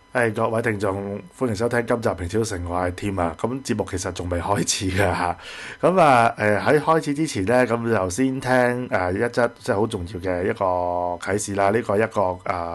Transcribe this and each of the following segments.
各位聽眾，歡迎收聽今集平超城，我係 Tim 啊。咁節目其實仲未開始嘅嚇。咁喺開始之前呢，咁就先聽一則即係好重要嘅一個啟示啦。呢個一個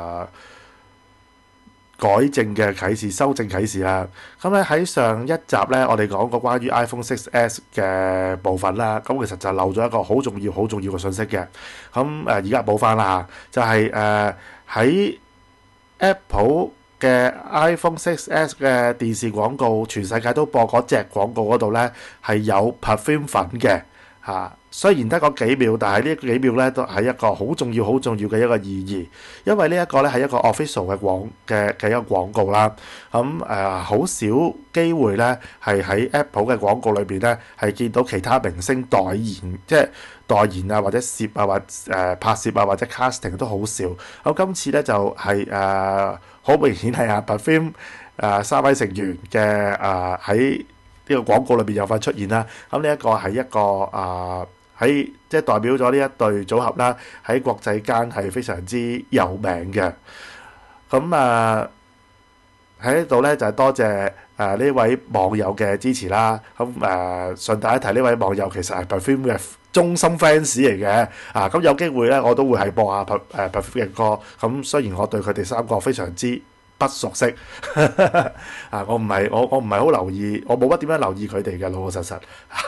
改正嘅啟示、修正啟示啦。咁咧喺上一集呢，我哋講過關於 iPhone 6S 嘅部分啦。咁其實就漏咗一個好重要、好重要嘅信息嘅。咁而家補翻啦，就係喺Apple嘅 iPhone 6S 嘅電視廣告，全世界都播嗰隻廣告嗰度呢，係有 perfume 粉嘅嚇。雖然得嗰幾秒，但係呢幾秒呢都係一個好重要、好重要嘅一個意義，因為呢一個呢係一個 official 嘅一個廣告啦。咁好少機會呢係喺 Apple 嘅廣告裏邊呢係見到其他明星代言，即係代言啊，或者攝啊，或拍攝啊，或者 casting 都好少。咁今次呢就係好明顯係Perfume 三位成員嘅喺呢個廣告裏邊有份出現啦。咁呢一個係一個喺即係代表咗呢一對組合啦，喺國際間係非常之有名嘅。咁喺呢度咧就係多謝呢位網友嘅支持啦。咁順帶一提，呢位網友其實係 Perfume 嘅忠心 fans 嚟嘅。咁有機會咧，我都會係播下Perfume 嘅歌。咁雖然我對佢哋三個非常之不熟悉，我唔係好留意，我冇乜點樣留意佢哋嘅，老老實實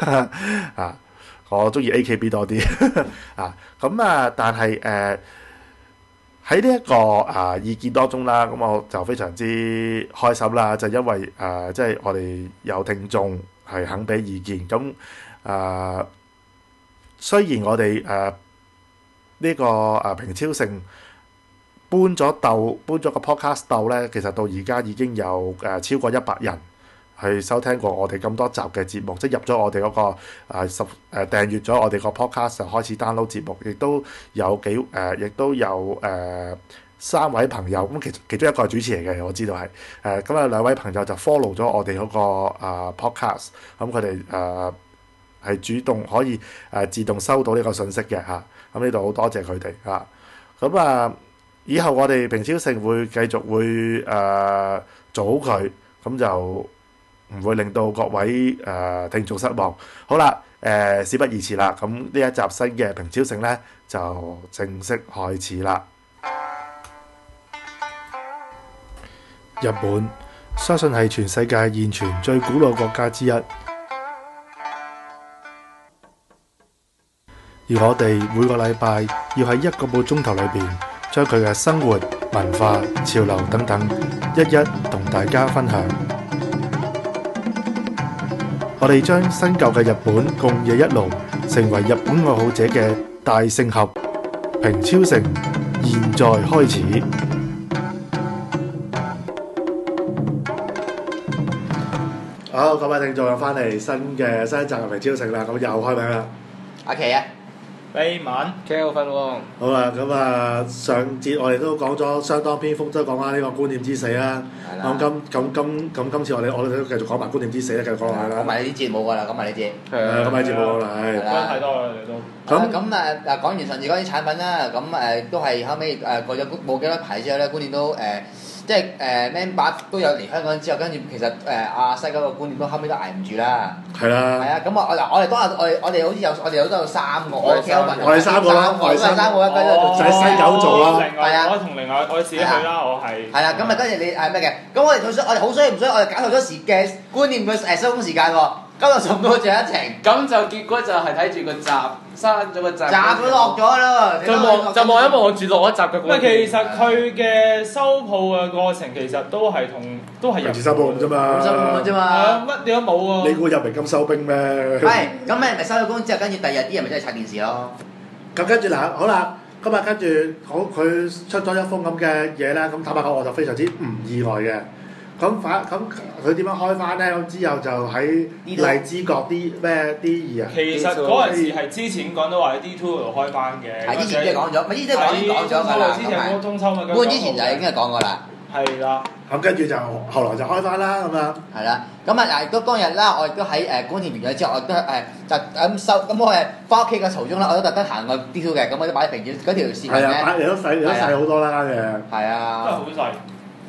我中意 AKB 多啲但係喺呢一個意見當中啦，咁我就非常之開心啦，就因為即係我哋有聽眾係肯俾意見，咁雖然我哋呢個平超城搬咗個 podcast 竇咧，其實到而家已經有超過100人去收聽過我哋咁多集嘅節目，即係入咗我哋嗰個訂閱咗我哋個 podcast 就開始 download 節目，亦都有3位朋友，咁其中一個係主持嚟嘅，我知道係咁2位朋友就 follow 咗我哋嗰個podcast，咁佢哋係主動可以自動收到呢個信息嘅嚇，咁呢度好多謝佢哋嚇，咁以後我哋平超城會繼續會做好佢，咁就唔會令到各位聽眾失望。好啦，事不宜遲啦，咁呢一集新嘅平超城呢，就正式開始啦。日本相信係全世界現存最古老國家之一，而我哋每個禮拜要喺1個半鐘頭裏邊，將佢嘅生活、文化、潮流等等，一一同大家分享。我哋將新舊嘅日本共冶一爐，成為日本愛好者嘅大聖合。平超城現在開始。好，各位聽眾又翻嚟新一集嘅平超城啦，咁又開名啦。 阿奇啊！ 秘密 Kelvin 喎。 好啦，咁上節我哋都講咗相當篇幅，都講下呢個觀念之死啦。咁今次我哋都繼續講埋觀念之死啦，繼續講落去啦。 講埋呢啲節冇㗎啦，講埋呢啲。 講埋節目啦，係。 講太多啦，你都。 咁講完上次嗰啲產品啦，咁都係後尾過咗冇幾多排之後咧，觀念都即係member 都有嚟香港之後，跟住其實阿西嗰個觀念都後尾都捱唔住啦。 係啦。係啊，咁我哋當日我哋好似我哋好多有3個，我哋3個啦， 我哋3個一就喺西九做咯。 係啊， 我同另外我自己去啦，我係。係啦，咁跟住你係咩嘅？咁我哋好衰唔衰？我哋搞錯咗時嘅觀念嘅收工時間喎。今日送到最後一程， 咁就結果就係睇住個閘閂咗個閘， 閘都落咗啦， 就望一望住落一閘嘅觀念。 其實佢嘅收鋪嘅過程其實都係入住收鋪咁啫嘛， 乜嘢都冇喎。 你估入嚟咁收兵咩？ 係，咁咪收咗工之後，跟住第二日啲人咪真係刷電視咯。 咁跟住嗱，好啦，今日跟住佢出咗一封咁嘅嘢啦，咁坦白講我就非常之唔意外嘅。咁佢點樣開翻咧？咁之後就喺荔枝角啲咩 D2啊？ 其實嗰陣時係之前講到話喺 D2 度開翻嘅。 係之前即係講咗，咪之前講咗㗎啦。 之前嗰中秋咪搬之前就已經係講過啦。 係啦。 咁跟住就後來就開翻啦，咁樣。 係啦，咁亦都當日啦，我亦都喺觀念完咗之後，我亦都就咁收，咁我翻屋企嘅途中啦，我都特登行過 D2 嘅，咁我都擺平住嗰條線嘅。 係啊，擺嚟都細好多啦嘅。 係啊。 都係好細。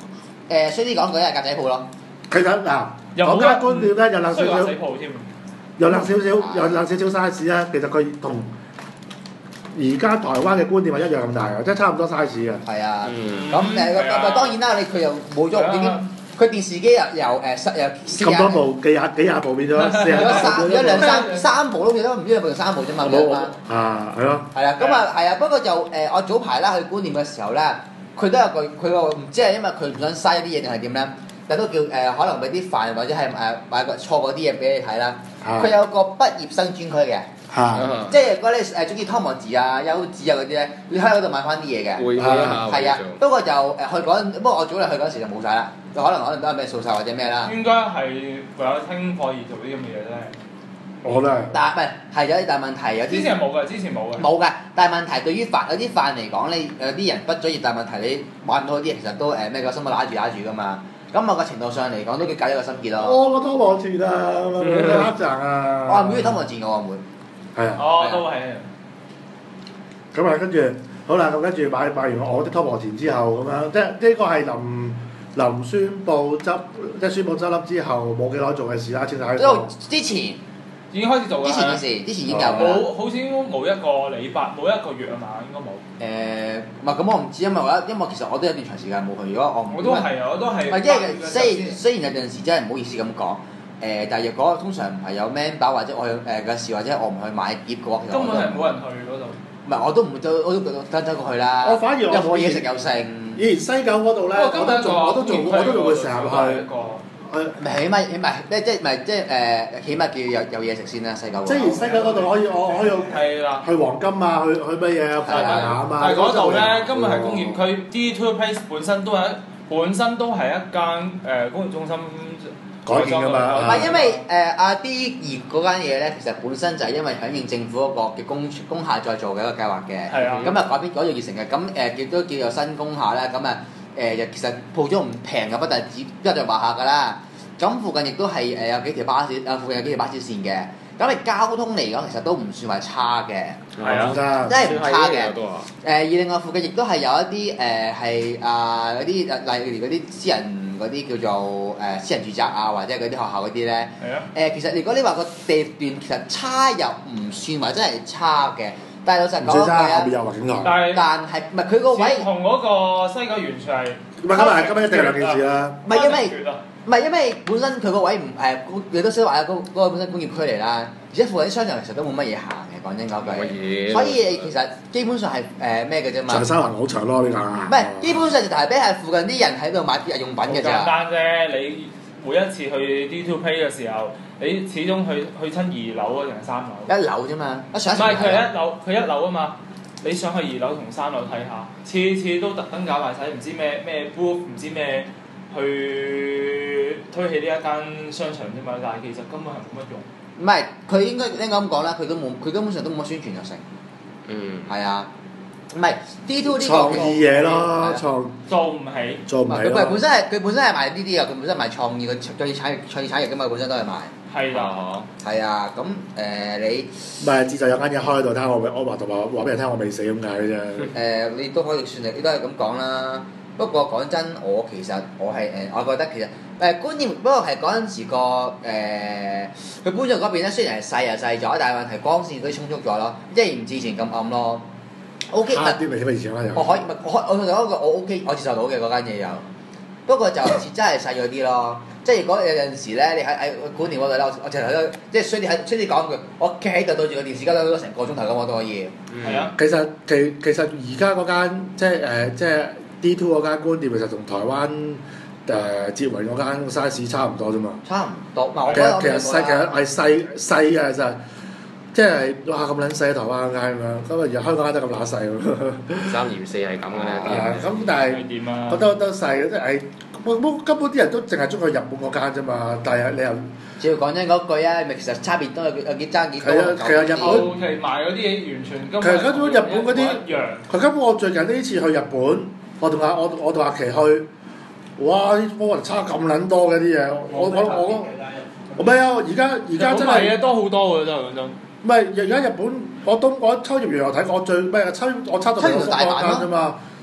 衰啲講句係格仔鋪咯。 其實嗱， 又冇講間觀念咧又冷少少需要話死，鋪添。 又冷少少，又冷少少 size 啊！其實佢同而家台灣嘅觀念係一樣咁大嘅，即係差唔多 size 嘅。 係啊， 嗯咁係啊當然啦，佢又冇咗點點，佢電視機又咁多部幾廿部變咗四廿咗兩三部都記得，唔知有冇三部啫嘛。 冇啊，係咯。 係啊，咁啊係啊，不過就我早排啦去觀念嘅時候咧，佢都有句佢個唔知係因為佢唔想嘥一啲嘢定係點咧，但都叫可能俾啲飯或者係買個錯嗰啲嘢俾你睇啦。佢有個畢業生專區嘅。即係如果你中意湯姆治啊、優子啊嗰啲咧，你喺嗰度買翻啲嘢嘅。 會啊， 係啊，不過就去不過我早日去嗰時就冇晒啦，可能都係咩掃晒或者咩啦。 應該係為咗聽課而做啲咁嘅嘢啫。 我都係。 但唔係係有但問題有啲之前冇嘅，之前冇嘅。 冇嘅，但係問題對於有啲飯嚟講，你有啲人畢咗業，但係問題你買唔到啲嘢，其實都咩個心都揦住噶嘛。咁某個程度上嚟講，都幾解一個心結咯。 我個湯姆治啊，黑賺啊！ 我唔中意湯姆治嘅，我唔會。 係啊。 哦，都係。 咁啊，跟住好啦，咁跟住買完我啲湯姆治之後咁樣，即係呢個係臨宣佈即係宣佈執笠之後冇幾耐做嘅事啦，先喺度。 之前已經開始做㗎。 之前嘅事，之前已經有㗎啦。 冇，好似冇一個禮拜，冇一個月啊嘛，應該冇。 唔係咁，我唔知，因為其實我都有段長時間冇去。如果我都係啊，我都係。 唔係，因為雖然有陣時真係唔好意思咁講，但係若果通常唔係有 member 或者我去嘅事，或者我唔去買碟嘅話，其實根本係冇人去嗰度。 唔係，我都唔我都跟走過去啦。 我反而又冇嘢食又剩。 以前西九嗰度咧，我都仲會成日去。 咪起碼咩即係起碼叫有嘢食先啦，西九。 即係西九嗰度我可以係啦。 去黃金啊，去乜嘢啊，排下啊嘛。 但係嗰度咧，根本係工業區，D2 Place 本身都係一間工業中心改建㗎嘛。 唔係因為阿 D 二嗰間嘢咧，其實本身就係因為響應政府嗰個嘅工廈再做嘅一個計劃嘅。 係啊。 咁啊改咗熱成嘅，咁亦都叫做新工廈啦。咁啊其實鋪租唔平嘅，不但止一就話下㗎啦。咁附近亦都係有幾條巴士，附近有幾條巴士線嘅。咁你交通嚟講，其實都唔算話差嘅。 係啊， 真係唔差嘅。而另外附近亦都係有一啲係嗰啲例如嗰啲私人嗰啲叫做私人住宅啊，或者嗰啲學校嗰啲咧。 係啊。 其實如果你話個地段其實差又唔算話真係差嘅，但係老實講係啊，後邊有環境台。 但係唔係佢個位？ 同嗰個西九完全係。 唔係今日一定係兩件事啦。 唔係因為本身佢個位唔你都識話嗰個本身工業區嚟啦，而且附近啲商場其實都冇乜嘢行嘅，講真嗰句。所以其實基本上係咩嘅啫嘛。 長沙灣好長咯呢個。 唔係，基本上就係俾係附近啲人喺度買日用品嘅咋。 簡單啫，你每一次去 D2 Play 嘅時候，你始終去親2樓定係3樓？ 一樓啫嘛， 唔係佢係一樓啊嘛。你上去2樓同3樓睇下，次次都特登搞埋晒，唔知咩 booth， 唔知咩去推起呢一間商場啫嘛，但係其實根本係冇乜用。 唔係，佢應該咁講啦，佢根本上都冇乜宣傳就成。係啊，唔係 D2 呢個創意嘢咯， 做唔起。 佢本身係賣呢啲啊，佢本身係賣創意嘅創意產業㗎嘛，本身都係賣。 係啦。 係啊，咁你唔係自就有間嘢開喺度，睇下我話同埋話俾人聽我未死咁解嘅啫。 你都可以算你都係咁講啦。不過講真，我其實我係我覺得其實觀念，不過係嗰陣時個佢搬咗嗰邊咧，雖然係細咗，但係問題光線都充足咗咯，即係唔似以前咁暗咯。O K， 啲咪以前啦又。 我可以我同你講一個我 O K，我接受到嘅嗰間嘢有，不過就真係細咗啲咯。即係如果有陣時咧，你喺觀念嗰度咧，我直頭都即係衰啲講句，我企喺度對住個電視機都成個鐘頭咁我都可以。 係啊。 其實而家嗰間即係。D2 嗰間觀店其實同台灣捷運嗰間 size 差唔多啫嘛。 差唔多， 其實係細嘅就係，即係哇咁撚細台灣間咁樣，咁而香港間都咁乸細喎。 3嫌4係咁嘅咧。 咁但係覺得都細，即係根本啲人都淨係中意日本嗰間啫嘛。但係你又只要講真嗰句啊，其實差別都有幾爭幾多。 其實日本後期賣嗰啲嘢完全根本。 其實根本日本嗰啲一樣。 佢根本我最近呢次去日本。我同阿琪去，哇！啲波人差咁撚多嘅啲嘢，我唔係啊！而家真係嘢多好多㗎真係講真。 唔係而家日本，我秋葉原來睇我最咩？我差到兩間啫嘛，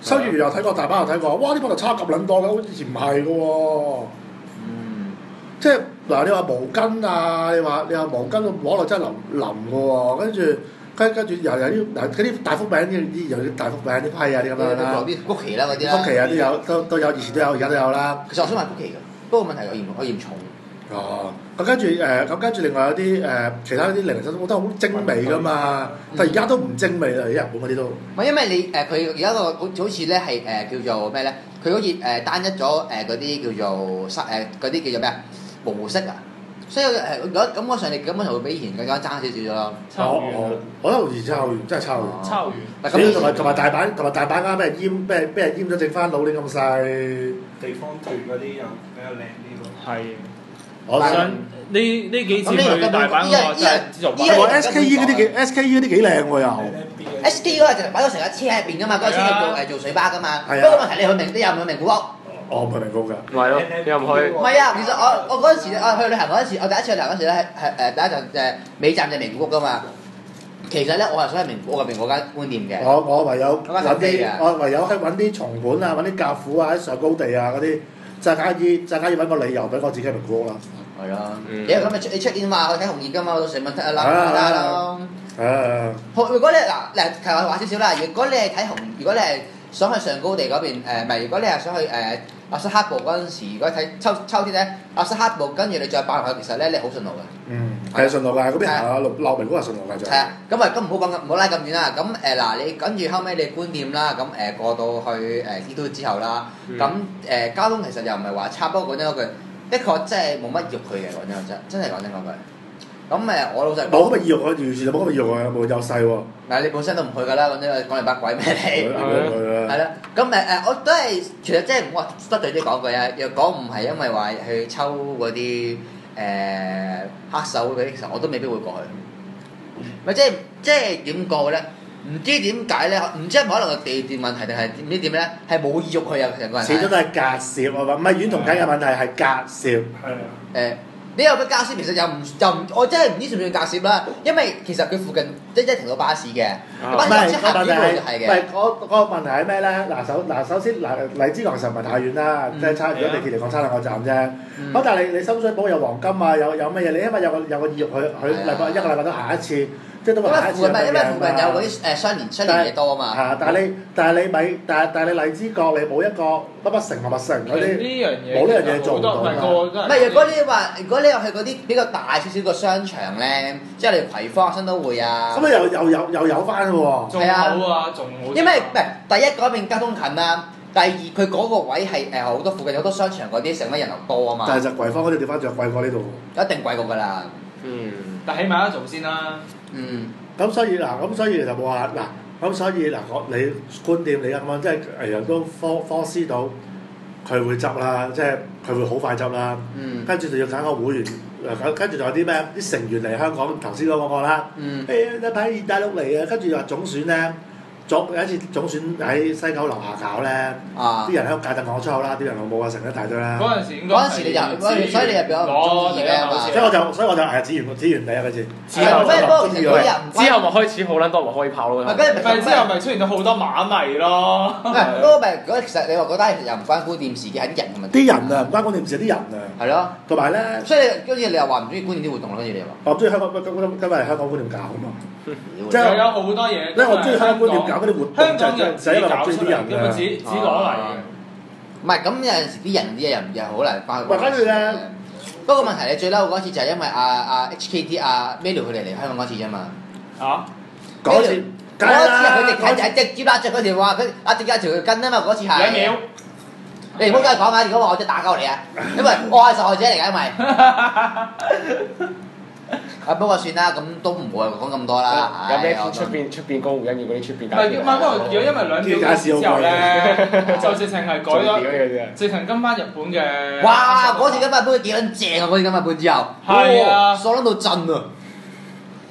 新月又睇過，大阪又睇過，哇！呢個就差咁撚多嘅，好似以前唔係嘅喎。即係嗱，你話毛巾啊，你話毛巾摸落真係腍嘅喎，跟住又有啲嗱嗰啲大福餅啲有啲大福餅啲批啊啲咁樣啦。 啲曲奇啦嗰啲啦。 曲奇啊都有，以前都有，而家都有啦。 其實我想買曲奇嘅，不過問題我嫌重。 哦，咁跟住另外有啲其他啲零零散散，我覺得好精美噶嘛，但係而家都唔精美啦，日本嗰啲都。 唔係因為你佢而家個好似咧係叫做咩咧？佢好似單一咗嗰啲叫做嗰啲叫做咩啊模式啊，所以如果感覺上你根本就會比以前更加爭少少咗咯。 我覺得以前差好遠，真係差好遠。 差好遠。 咁同埋大阪啱俾人閹咗，整翻老年咁細。 地方團嗰啲又比較靚啲喎。 係。 我想呢幾次去大阪嗰個真係資助版。 SKE 嗰啲幾靚喎又。 SKE 嗰個就擺咗成架車喺入邊噶嘛，嗰個車做水巴噶嘛。不過問題你去名，你又唔去名古屋。 我唔去名古屋㗎。 唔係咯，你又唔去？ 唔係啊，其實我嗰陣時去旅行嗰陣時，我第一次去旅行嗰陣時咧係第一站尾站就名古屋㗎嘛。其實咧，我係想去名古屋入邊嗰間官店嘅。 我唯有去揾啲松本啊，揾啲甲府啊，喺上高地啊嗰啲，陣間要揾個理由俾我自己去名古屋啦。 係咯，因為咁你出現嘛，去睇紅葉㗎嘛，到時咪得啦咯。如果你嗱其實話少少啦，如果你係睇紅，如果你係想去上高地嗰邊唔係，如果你係想去阿薩克部嗰陣時，如果睇秋天咧，阿薩克部跟住你再擺落去，其實咧你好順路嘅。係順路㗎，嗰邊行落名古屋係順路㗎就。 係啊，咁唔好講唔好拉咁遠啦。咁嗱，你跟住後尾你觀店啦，咁過到去T2之後啦，咁交通其實又唔係話差，不過講真嗰句，的確真係冇乜肉佢嘅講真係講真嗰句。咁我老實講冇咁嘅意欲，完全冇咁嘅意欲啊，冇優勢喎。 嗱，你本身都唔去㗎啦，講嚟八鬼咩你？係啦，咁我都係其實即係唔好話得罪啲講句啊，若果唔係因為話去抽嗰啲黑手嗰啲，其實我都未必會過去。咪即係點過咧？唔知點解咧？唔知係可能個地段問題定係唔知點咧？係冇意欲去啊！成個人。 始終都係隔涉啊嘛，唔係遠同近嘅問題係隔涉。 係啊。 你有個隔涉其實又唔，我真係唔知算唔算隔涉啦，因為其實佢附近即係停到巴士嘅，巴士即係行呢度就係嘅。 唔係嗰個問題係咩咧？首先荔枝角其實唔係太遠啦，即係差如果地鐵嚟講差2個站啫。咁但係你深水埗有黃金啊，有乜嘢？你因為有個意欲去一個禮拜都行一次。即係都話因為附近有嗰啲相連嘢多啊嘛。 係，但係你荔枝角你冇一個乜城或乜城嗰啲，冇呢樣嘢做唔到。 唔係，如果你又去嗰啲比較大少少個商場咧，即係你葵芳新都會啊。 咁又有翻喎。 仲好啊，仲好。 因為唔係第一嗰邊交通近啦，第二佢嗰個位係好多附近有好多商場嗰啲，成乜人流多啊嘛。 但係就葵芳嗰啲地方就貴過呢度。 一定貴過㗎啦。 但起碼都做先啦。 咁所以其實冇話咁所以你觀店你咁樣，即係人都科思到佢會執啦，即係佢會好快執啦。跟住就要揀個會員，跟住仲有啲咩啲成員嚟香港，頭先講過啦。一批大陸嚟啊，跟住又話總選咧。有一次總選喺西九樓下搞咧，啲人喺度界定講出口啦，啲人老母啊成一大堆啦。 嗰陣時你就，所以你又比較中意嘅嘛。 所以我就指完你啊嗰次。 之後咪開始好撚多人可以跑咯。 之後咪出現咗好多馬迷咯。 不過咪嗰其實你話嗰單又唔關觀店事嘅，係啲人嘅問題。 啲人啊，唔關觀店事，啲人啊。係咯。 同埋咧。 所以跟住你又話唔中意觀店啲活動啦，跟住你又話。 我唔中意香港，今日係香港觀店搞啊嘛。 即係有好多嘢。 因為我中意香港觀店搞嗰啲活動，就係因為我中意啲人嘅。只攞嚟嘅。 唔係咁有陣時啲人又好難翻。 跟住咧， 不過問題你最嬲嗰次就係因為阿 HKT 阿 Melo 佢哋嚟香港嗰次啫嘛。嗰次佢哋係直接拉著嗰條話佢直接條筋啊嘛，嗰次係。2秒。你唔好再講啊！如果話我即係打鳩你啊，因為我係受害者嚟㗎，因為。不過算啦，咁都唔會講咁多啦。 有咩出邊江湖恩怨嗰啲出邊？ 唔係，不過如果因為2秒之後咧，就直情係改咗，直情跟翻日本嘅。 哇！嗰次今日杯幾撚正啊！嗰次今日杯之後， 係啊， 爽到震啊！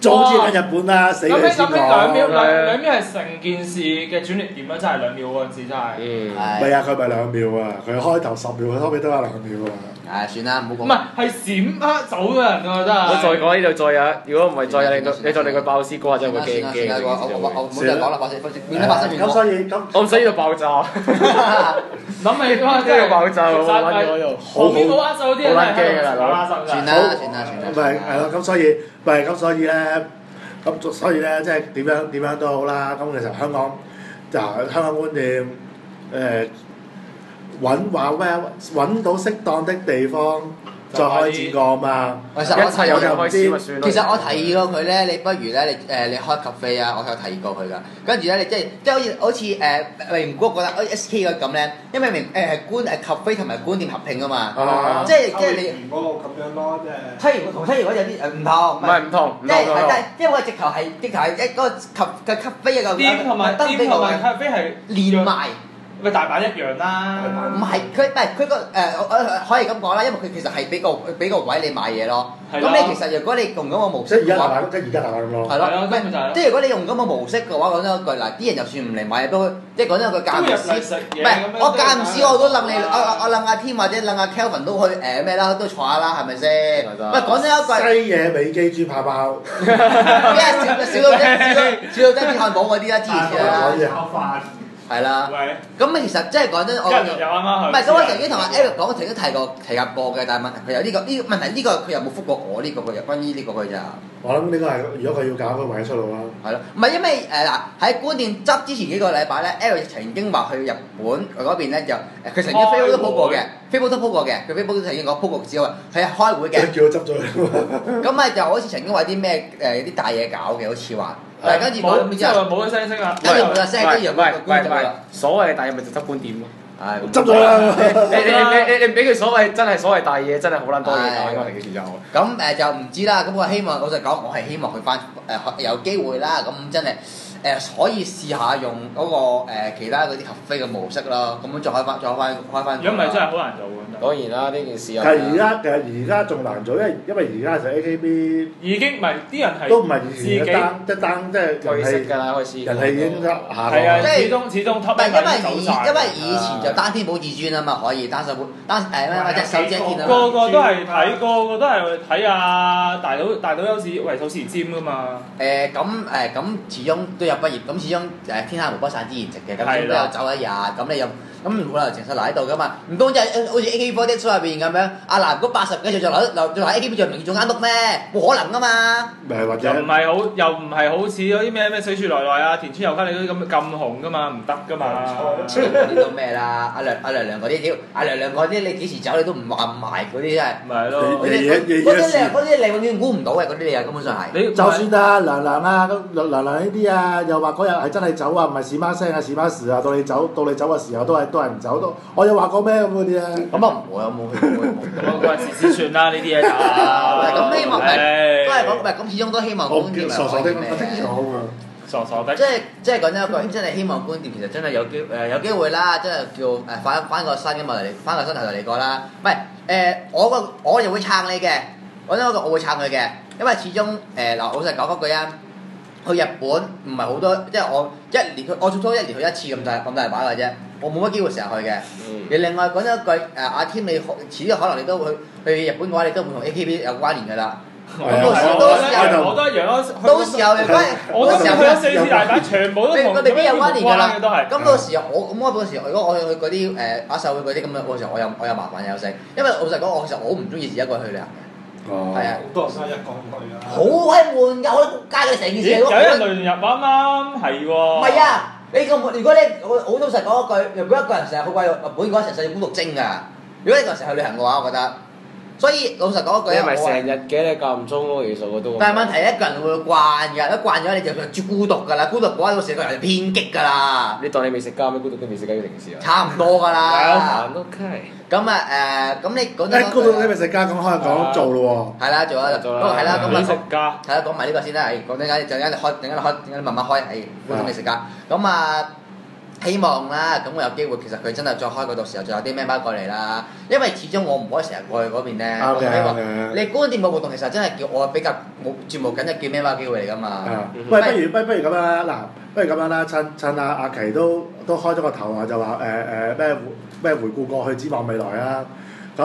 早知去日本啦，死咁你先起2秒， 講。 兩秒係成件事嘅轉捩點啦，真係2秒嗰陣時真係。 唔係啊，佢咪2秒啊，佢開頭10秒，佢後尾都有2秒啊。 算啦，唔好講。 唔係係閃黑走嘅人啊，真係。 我再講呢度再有，如果唔係再有你再令佢爆屍嗰下真係會驚算啦， 驚。 我唔好再講啦，免得發生咁所以咁我唔使呢度爆炸， 諗起哇， 呢度爆炸我其實揾咗嗰度。 旁邊冇握手嗰啲人好撚驚啊大佬拉伸算㗎。 啦。 唔係係咯，咁所以唔係咁所以咧，即係點樣都好啦。咁其實香港香港觀念揾到適當的地方再開展過嘛。 其實我一切有人開始咪算咯。 其實我提議過佢咧，你不如咧，你開 cafe 啊，我有提議過佢噶。跟住咧，你即係好似名古屋覺得好似 SK 咁咧，因為cafe 同埋觀店合併噶嘛，即係你。 嗰個咁樣咯，即係。 同西園嗰有啲唔同。 唔同， 因為我直頭係一嗰個 cafe 嘅店同埋咖啡係連埋。 咪大阪一樣啦。 唔係佢個可以咁講啦，因為佢其實係俾個位你買嘢咯。咁你其實如果你用咁個模式嘅話， 即係而家大阪咁咯。 係咯，即係如果你用咁個模式嘅話，講真一句嗱，啲人就算唔嚟買嘢都，即係講真一句間唔時，唔係我間唔時我都諗你，我諗阿添或者諗阿 Kelvin 都去咩啦，都坐下啦，係咪先？喂，講真一句， 西野美基豬扒包， 少到真漢堡嗰啲啦，之前啦。 炒飯。 係啦，咁其實即係講真，我唔係咁，我曾經同阿 Eric 講，曾經提及過嘅，但係問題佢有呢個問題，呢個佢又冇覆過我呢個佢關於呢個佢咋。 我諗呢個係如果佢要搞，佢唯一出路啦。 係咯，唔係因為喺觀店執之前幾個禮拜咧 ，Eric 曾經話去日本嗰邊咧就佢曾經 Facebook 都 po 過嘅，Facebook 都 po 過嘅，佢 Facebook 都曾經講 po 過之後，佢係開會嘅。 叫佢執咗。 咁咪就好似曾經話啲咩啲大嘢搞嘅，好似話。但係跟住冇，即係話冇咗聲聲啦。 跟住冇咗聲，跟住又觀眾啦。 所謂嘅大嘢咪就執觀點咯。 係執咗啦。 你唔俾佢所謂真係所謂大嘢，真係好撚多嘢搞，應該係幾時有？ 咁就唔知啦。咁我希望老實講，我係希望佢翻有機會啦。咁真係可以試下用嗰個其他嗰啲 cafe 嘅模式咯。咁樣再開翻。 如果唔係真係好難做嘅。 當然啦，呢件事但係而家仲難做，因為而家其實 AKB 已經唔係啲人係都唔係以前嘅單即係退色㗎啦，開始人氣已經下降。 係啊，始終 top 因為以前就單天保至尊啊嘛，可以單手或者手遮天啊嘛。 個個都係睇啊大佬有時為手時尖㗎嘛。 咁始終都有畢業，咁始終天下無不散之筵席嘅，咁都有走一日，咁你又咁唔可能成世留喺度噶嘛？唔通即係好似 AKB48 入邊咁樣，阿南嗰80幾歲就留 AKB 做名義做監督咩？冇可能噶嘛！ 或者又唔係好似嗰啲咩水樹奈奈啊、田村佑嘉你嗰啲咁紅噶嘛，唔得噶嘛！ 呢度咩啦？阿梁嗰啲屌，阿梁嗰啲你幾時走你都唔話唔埋嗰啲真係。 咪係咯。 嗰啲你永遠估唔到嘅嗰啲你啊，根本上係。 就算啊梁啊梁呢啲啊，又話嗰日係真係走啊，唔係屎媽聲啊屎媽時啊，到你走嘅時候都係唔走都，我有話過咩咁嗰啲啊？ 咁啊唔會，我冇去過。 咁啊時事算啦呢啲嘢就。 咁希望都係講咁始終都希望觀點傻傻的咩？ 傻傻的。 即係講真一句，真係希望觀點其實真係有機會啦，真係叫翻個新嘅嘛嚟，翻個新頭嚟過啦。唔係我就會撐你嘅，講真嗰個我會撐佢嘅，因為始終老實講嗰句啊。去日本唔係好多，即係我最多一年去一次咁大把嘅啫，我冇乜機會成日去嘅。而另外講咗一句，阿添你遲啲可能你都會去日本嘅話，你都會同 AKB 有關聯㗎啦。咁到時我都一樣咯。 到時候我都去咗4次大阪，全部都同佢未必有關聯㗎啦。 都係。 咁到時我嗰時如果我去嗰啲亞洲會嗰啲咁樣，嗰時候我有麻煩有剩，因為老實講，我其實我好唔中意自己一個人去旅行嘅。係啊， 好多人都係一個人去啊。 好閪悶㗎，好仆街嘅成件事。 有人輪入啱啱係喎。 唔係啊！如果你好老實講一句，如果一個人成日去日本嘅話，成世要孤獨精㗎。如果你個人成日去旅行嘅話，我覺得。所以老實講一句， 你咪成日嘅，你間唔中咯，其實我都。 但係問題一個人會慣㗎，一慣咗你就住孤獨㗎啦，孤獨嘅話到時個人就偏激㗎啦。 你當你未食雞咩？孤獨都未食雞嘅定事啊？ 差唔多㗎啦。 OK。 咁咁你講真， 孤獨你咪食家咁開講做咯喎。係啦，做啦，不過係啦，咁美食家。 係啦，講埋呢個先啦。講陣間你慢慢開，孤獨美食家。咁希望啦，咁我有機會其實佢真係再開嗰度時候，就有啲 member 過嚟啦。因為始終我唔可以成日過去嗰邊咧。我希望你觀店嘅活動其實真係叫我比較冇絕無緊，就叫 member 機會嚟㗎嘛。 喂，不如咁樣啦，嗱，不如咁樣啦，趁阿奇都開咗個頭啊，就話咩回顧過去，展望未來啊。咁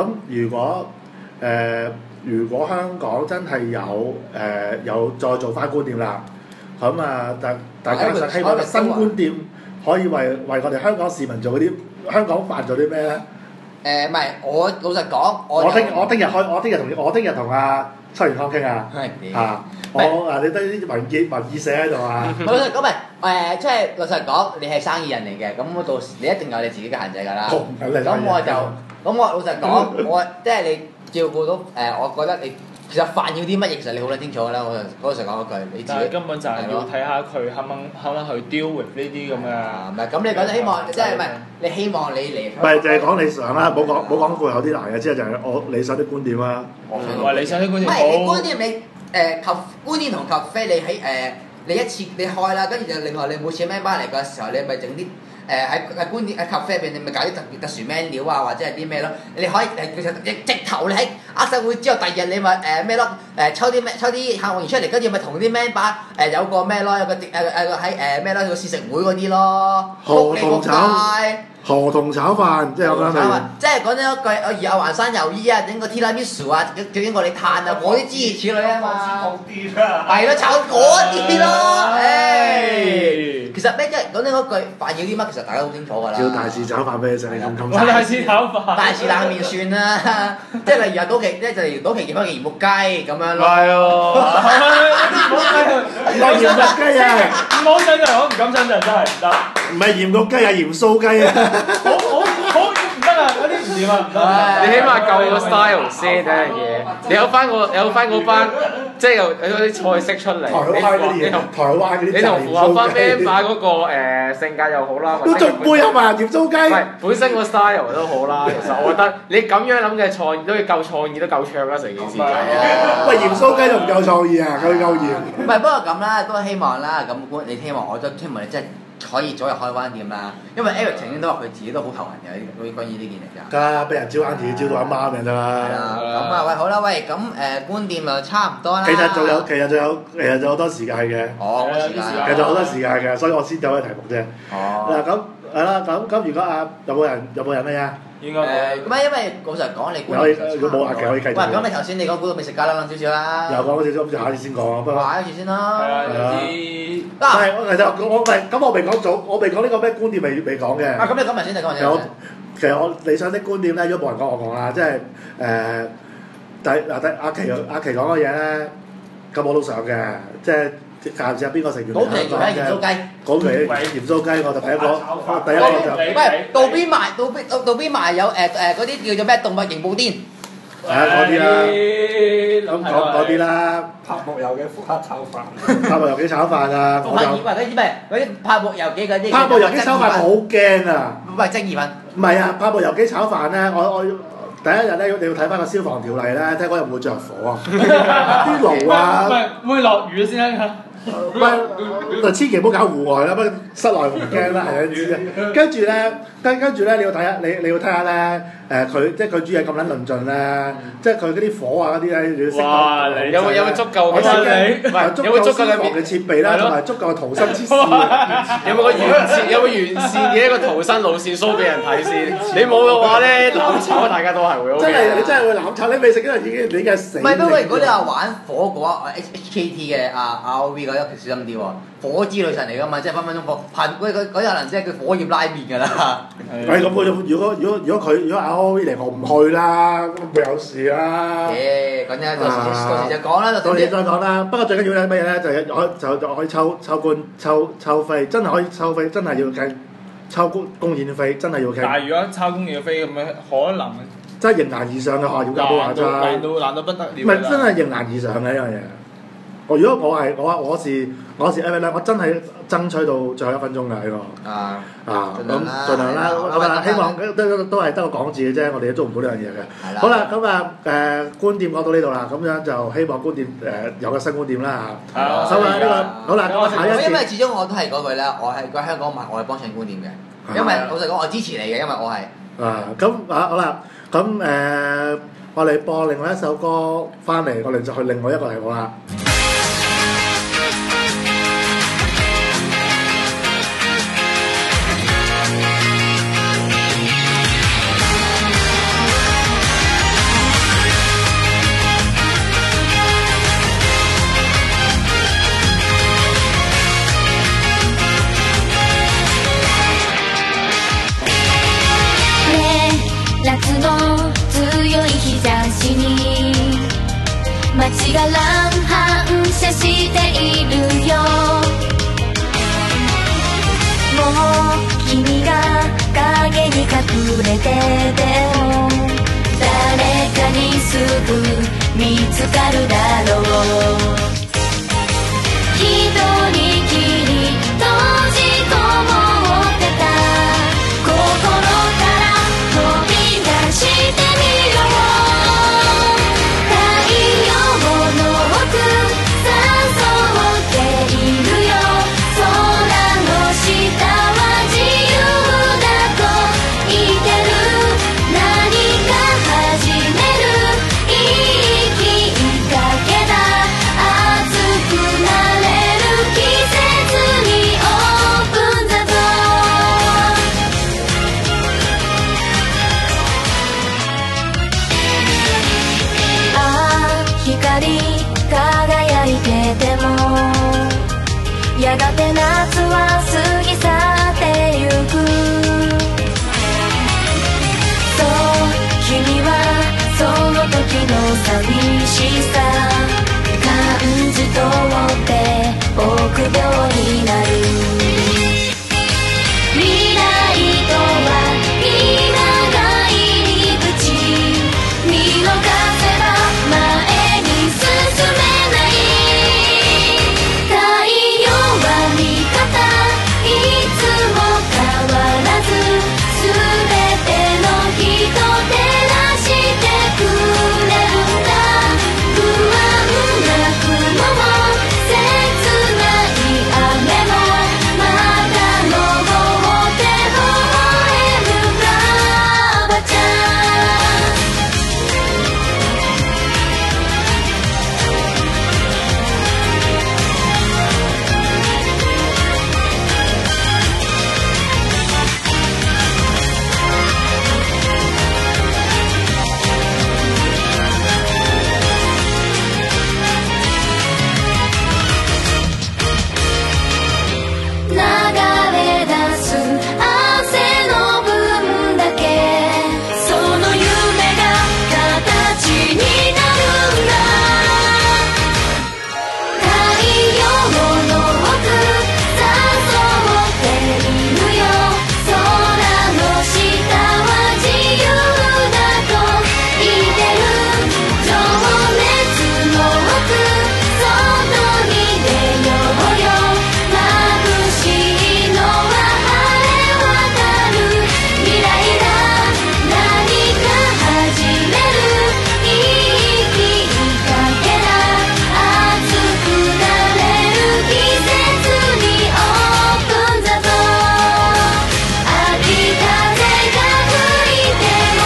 如果香港真係有再做翻觀店啦，咁啊大家希望新觀店可以為我哋香港市民做啲香港飯做啲咩咧？ 唔係，我老實講， 我聽日同阿秋元康傾啊！嚇，你得啲文意寫喺度啊！ 老實講咪即係老實講，你係生意人嚟嘅，咁到時你一定有你自己嘅限制㗎啦。咁我老實講，我即係你照顧到我覺得你其實飯要啲乜嘢，其實你好撚清楚㗎啦。我老實講一句，你自己根本就係要睇下佢肯唔肯去 deal with 呢啲咁嘅。 唔係咁，你講希望即係唔係你希望你嚟？ 唔係就係講理想啦，冇講背後啲難嘅，之後就係我理想啲觀點啦。 話理想啲觀點好。 唔係你觀點你觀點同咖啡你喺你一次你開啦，跟住就另外你每次 member 嚟嘅時候，你咪整啲。喺觀點喺咖啡入邊，你咪搞啲特殊 menu 啊，或者係啲咩咯？你可以其實直頭你喺握手會之後，第二日你咪咩咯？抽啲客戶員出嚟，跟住咪同啲 member 有個咩咯？有個喺咩咯？有個試食會嗰啲咯。河童炒飯即係咁樣。即係講咗一句，我而家環山魷魚啊，整個 tiramisu 啊，叫英國你嘆啊，嗰啲諸如此類啊嘛。係咯，炒嗰啲咯，其實咩即係講緊嗰句飯要啲乜，其實大家好清楚㗎啦。叫大豉炒飯俾你食，你咁大豉炒飯。 大豉冷麵算啦，即係例如賭奇，即係例如賭奇健康嘅鹽木雞咁樣咯。 係喎。 唔係鹽木雞啊！ 唔好想象，我唔敢想象，真係唔得。 唔係鹽焗雞啊，鹽酥雞啊！ 好唔得啊！嗰啲唔掂啊，唔得。 你起碼夠個 style 先第一樣嘢，你有翻嗰班，即係有啲菜式出嚟。 台灣嗰啲你同符合翻咩把嗰個性格又好啦。 都仲配合埋鹽酥雞。 唔係本身個 style 都好啦，其實我覺得你咁樣諗嘅創意都要夠創意，都夠唱啦成件事。 喂，鹽酥雞都唔夠創意啊！佢夠鹽。 唔係，不過咁啦，都希望啦。咁你希望我都希望你真係。可以早日開翻店啦，因為 Eric 曾經都話佢自己都好頭痕嘅，關於呢件嚟㗎。㗎，俾人招眼字招到阿媽咁樣啫嘛。係啦，咁啊喂，好啦，喂，咁觀店就差唔多啦。其實仲有好多時間嘅。哦，時間。其實仲有好多時間嘅，所以我先走嘅題目啫。哦。嗱咁係啦，咁如果有冇人咩啊？ 應該冇。 咁啊，因為老實講，你觀店如果冇阿奇可以繼續。 喂，咁你頭先你講估到美食家啦，諗少少啦。 又講少少，咁就下次先講啊。 下一次先啦。 係啊，有啲。 係，我未講呢個咩觀點未講嘅。 咁你講埋先，你講埋先。 其實我理想的觀點咧，如果冇人講我講啦，即係阿奇講嘅嘢咧，咁我都想嘅，即係介紹下邊個成員嚟香港嘅。鹽酥雞。嗰期鹽酥雞我就第一個就。 喂，道邊賣有嗰啲叫做咩動物刑布甸。 嗰啲啦，咁嗰啲啦。 拍木油嘅復刻炒飯。 拍木油幾炒飯啊！ 我以為嗰啲咩嗰啲拍木油幾嗰啲。 拍木油幾炒飯我好驚啊！ 唔係蒸意粉。唔係啊，拍木油幾炒飯咧，我第一日咧，你要睇翻個消防條例咧，睇嗰日會唔會着火啊？啲爐啊， 會落雨先啦。 就千祈唔好搞戶外啦，不過室內唔驚啦，係啊。跟住咧，你要睇下，你要睇下咧，佢即係佢煮嘢咁撚論盡咧，即係佢嗰啲火啊嗰啲咧，你要識哇！有冇足夠嘅消防嘅設備啦，同埋足夠嘅逃生設施。 有冇完善嘅一個逃生路線 show 俾人睇先？你冇嘅話咧，攬炒大家都係會。 你真係會攬炒，你未食嗰陣已經你嘅死。 唔係，不過如果你話玩火嘅話，HKT 嘅ROV 嗰小心啲喎，火之女神嚟㗎嘛，即係分分鐘火噴嗰可能即係佢火焰拉麵㗎啦。 係咁，如果ROV 嚟，我唔去啦，會有事啦。 講真，到時就講啦， 到時再講啦。不過最緊要係乜嘢咧？就可以抽官抽飛，真係可以抽飛，真係要計抽公演飛，真係要計。 但係如果抽公演飛咁樣，可能真係迎難而上嘅話，要加多下真。 難到不得了。 唔係真係迎難而上嘅一樣嘢。如果我是 F 咧，我真係爭取到最後1分鐘㗎呢個。咁盡量啦，咁啊希望都係得個講字嘅啫，我哋都做唔到呢樣嘢嘅。好啦，咁啊觀店講到呢度啦，咁樣就希望觀店有個新觀店啦嚇。好啦，咁啊下一節。 因為始終我都係嗰句啦，我係喺香港買，我係幫襯觀店嘅。 因為老實講，我支持你嘅，因為我係。 好啦，咁我哋播另外一首歌翻嚟，我哋就去另外一個題目啦。 夏の強い日差しに街が乱反射しているよ。もう君が影に隠れてても誰かにすぐ見つかるだろう。一人きり閉じこもってた心から飛び出してみよう。太陽の奥誘っているよ。空の下は自由だと言ってる。何か始めるいいきっかけだ。熱くなれる季節にオープンだぞ。ああ光輝いててもやがて夏は過ぎ去ってゆく。そう君はその時の寂しさ感じ取って臆病になる。未来とは長い入り口見逃せば前に進めない。太陽は味方いつも変わらず全ての人照らしてくれるんだ。不安な雲も切ない雨もまた登って微笑むラバちゃん。流れ出す汗の分だけその夢が形になるんだ。太陽の奥誘っているよ。空の下は自由だと言ってる。情熱の奥外に出ようよ。眩しいのは晴れ渡る未来だ。何か始めるいいきっかけだ。熱くなれる季節にオープンだぞ。秋風が吹いても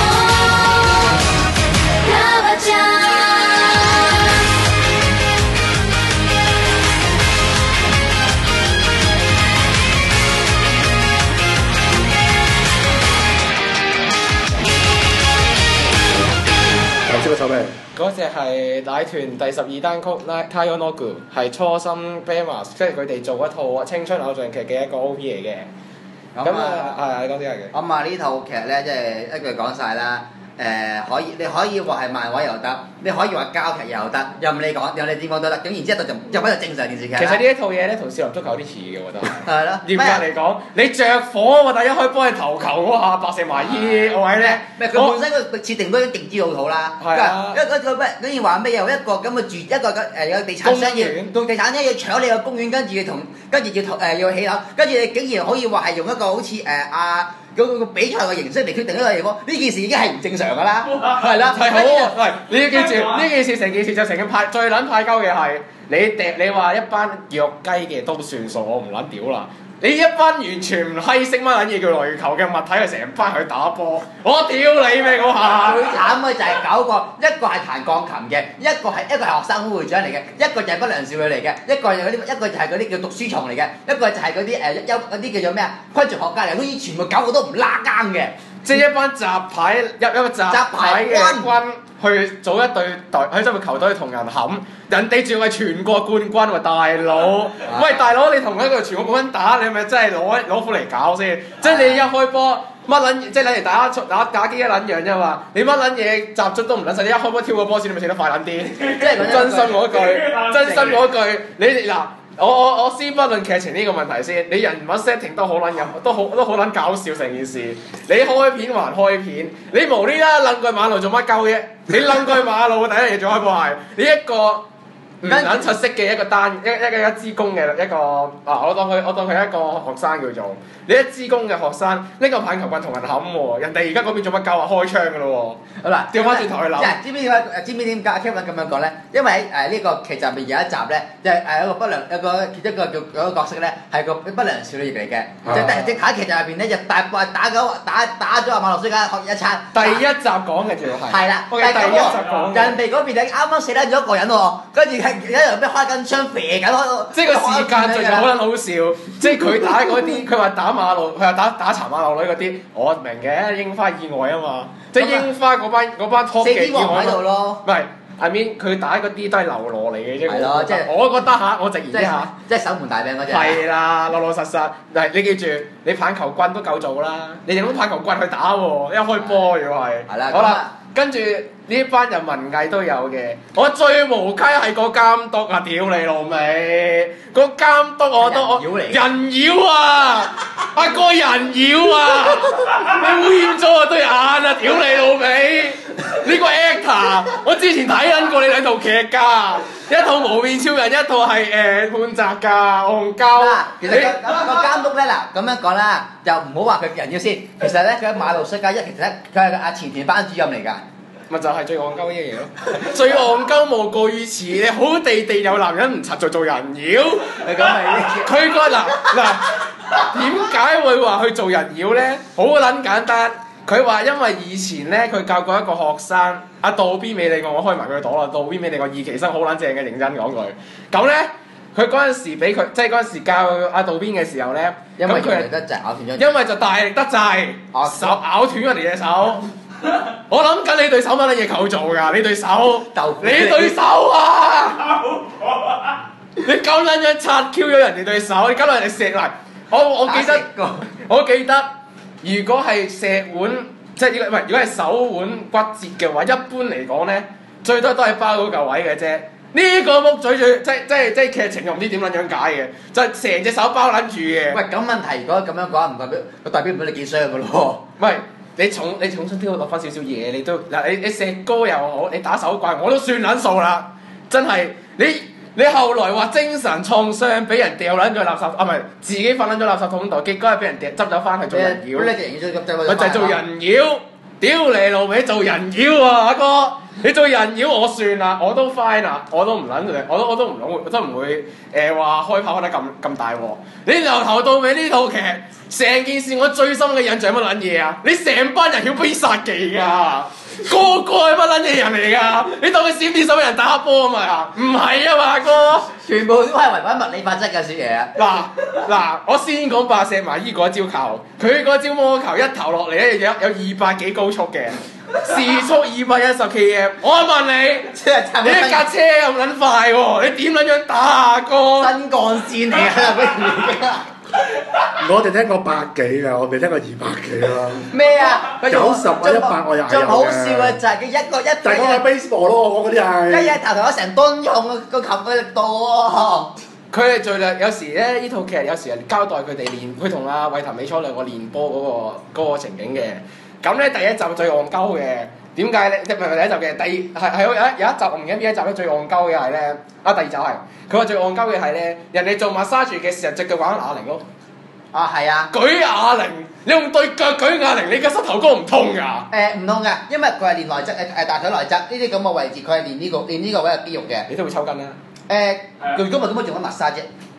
ラバちゃん。 頭先嗰首咩？ 嗰隻係奶團第12單曲《Tayo no Gu》，係初心 Bemas， 即係佢哋做一套青春偶像劇嘅一個 OP 嚟嘅。咁啊，你講啲係嘅。 咁啊呢套劇咧，即係一句講晒啦。你可以話係漫畫又得，你可以話膠劇又得，任你講，任你點講都得。咁然之後就入翻就正常電視劇啦。 其實呢一套嘢咧，同少林足球有啲似嘅，我覺得。 係咯。 嚴格嚟講，你着火喎，第一可以幫你投球嗰下白射埋衣，我話咧。 咩？佢本身個設定都已經極之老土啦。 係啊。 一個咩？跟住話咩？有一個咁嘅一個有地產商要地產商要搶你個公園，跟住要起樓，跟住你竟然可以話係用一個好似個比賽嘅形式嚟決定呢個地方，呢件事已經係唔正常㗎啦，係啦， 係好喎，喂，你要記住呢件事成件事就成件派最撚派鳩嘅係你話一班弱雞嘅都算數，我唔撚屌啦。 你一班完全唔閪識乜撚嘢叫壘球嘅物體，係成班去打波，我屌你咩嗰下！ 最慘嘅就係9個，一個係彈鋼琴嘅，一個係學生會會長嚟嘅，一個就係不良少女嚟嘅，一個就係嗰啲叫讀書蟲嚟嘅，一個就係嗰啲嗰啲叫做咩啊昆蟲學家嚟，好似全部9個都唔拉更嘅。 即係一班雜牌一個雜牌嘅軍去組一隊去執個球隊同人冚，人哋仲係全國冠軍喎，大佬！喂，大佬，你同一個全國冠軍打，你係咪真係攞苦嚟搞先？即係你一開波乜撚，即係你嚟打機一撚樣啫嘛！你乜撚嘢集足都唔撚使，你一開波挑個波先，你咪射得快撚啲。即係真心嗰句，你嗱。我先不論劇情呢個問題先，你人物 setting 都好撚都好撚搞笑成件事。你開片還開片，你無啦啦擸過馬路做乜鳩啫？你擸過馬路第一樣嘢做開波係你一個唔撚出色嘅一支公嘅一個我當佢一個學生叫做你一支公嘅學生，呢個棒球棍同人冚喎，人哋而家嗰邊做乜鳩啊？開槍㗎咯喎！好啦，調翻轉頭去諗。 知唔知點解 Kevin 咁樣講咧？因為喺呢個劇集入面有一集咧，就係一個叫嗰個角色咧係個不良少女嚟嘅，就喺劇集入邊咧就打咗阿馬路衰家學一餐。 第一集講嘅就係。 係啦， 第一集講。 人哋嗰邊就啱啱死得咗一個人喎，跟住係有人咩開緊槍射緊， 即係個時間序就好撚好笑，即係佢打嗰啲，佢話打馬路，佢話打殘馬路女嗰啲，我明嘅，櫻花意外啊嘛，即係櫻花嗰班 top 嘅意外喺度咯。 唔係，I mean 佢打嗰啲都係流羅嚟嘅啫。 係咯，即係我覺得嚇，我直言下， 即係守門大兵嗰隻。 係啦，老實實，嗱你記住，你棒球棍都夠做啦，你用棒球棍去打喎，一開波如果係。係啦。好啦，跟住。呢班人文藝都有嘅，我最無稽係個監督啊！屌你老味，個監督人妖啊！阿哥人妖啊！你污染咗我對眼啊！屌你老味！呢個 actor 我之前睇緊過你兩套劇㗎，一套無面超人，一套係半澤㗎，戇鳩。 其實個監督咧嗱咁樣講啦，又唔好話佢人妖先。其實咧佢喺馬路世界其實咧佢係阿前田班主任嚟㗎。 咪就係最戇鳩呢樣嘢咯，最戇鳩無過於此，你好地地有男人唔柒做人妖，係咁咪？佢個嗱點解會話去做人妖咧？好撚簡單，佢話因為以前咧佢教過一個學生，阿杜邊美利我開埋佢朵啦，杜邊美利個二期生好撚正嘅，認真講句。咁咧佢嗰陣時俾佢，即係嗰陣時教阿杜邊嘅時候咧， 因為佢嚟得滯咬斷咗， 因為就大力得滯，手咬斷人哋隻手。我諗緊你對手乜撚嘢構造㗎？你對手，你對手啊！你咁撚樣拆 Q 咗人哋對手，你搞到人哋石嚟。我記得，如果係石腕，即係如果係手腕骨折嘅話，一般嚟講咧，最多都係包嗰嚿位嘅啫。呢個木嘴最即係劇情又唔知點撚樣解嘅，就係成隻手包撚住嘅。 喂，咁問題如果咁樣講，唔代表唔到你幾傷㗎咯？ 喂。你重身都要落翻少少嘢，你都嗱你石膏又好，你打手怪我都算撚數啦，真係你後來話精神創傷，俾人掉撚咗垃圾唔係自己瞓撚咗垃圾桶度，結果係俾人執走翻去做人妖，咪就係做人妖，屌你老味做人妖啊阿哥！你做人妖我算啦，我都 fine 啦，我都唔撚我都唔會話開炮開得咁大鑊。你由頭到尾呢套劇成件事我最深嘅印象乜撚嘢啊？你成班人曉必殺技㗎，個個係乜撚嘢人嚟㗎？你當佢閃電手俾人打波啊嘛？唔係啊嘛哥， 全部都係違反物理法則嘅小嘢啊！ 嗱，我先講白石麻衣嗰招球，佢嗰招魔球一投落嚟咧有200幾高速嘅。時速210 km， 我問你一架車咁撚快喎，你點撚樣打啊哥？ 新幹線嚟㗎， 我哋聽過100幾㗎，我未聽過200幾咯。 咩啊 ？90啊100我又係有嘅。 最好笑嘅就係佢一個就係講緊 baseball 咯，我嗰啲係。 一日頭咗成噸重個球嘅力度喎。 佢係最叻，有時咧呢套劇有時係交代佢哋練，佢同阿惠藤美初兩個練波嗰個情景嘅。咁咧第一集最戇鳩嘅，點解咧？即係唔係第一集嘅？係有一集我唔記得邊一集咧最戇鳩嘅係咧，第二集係佢話最戇鳩嘅係咧，人哋做 massage 嘅時候隻腳玩啞鈴咯。 啊係啊！ 舉啞鈴，你用對腳舉啞鈴，你嘅膝頭哥唔痛㗎？ 唔痛㗎，因為佢係練內側大腿內側呢啲咁嘅位置，佢係練呢個位嘅肌肉嘅。 你都會抽筋啦。 如果唔係咁，我做緊 massage 啫。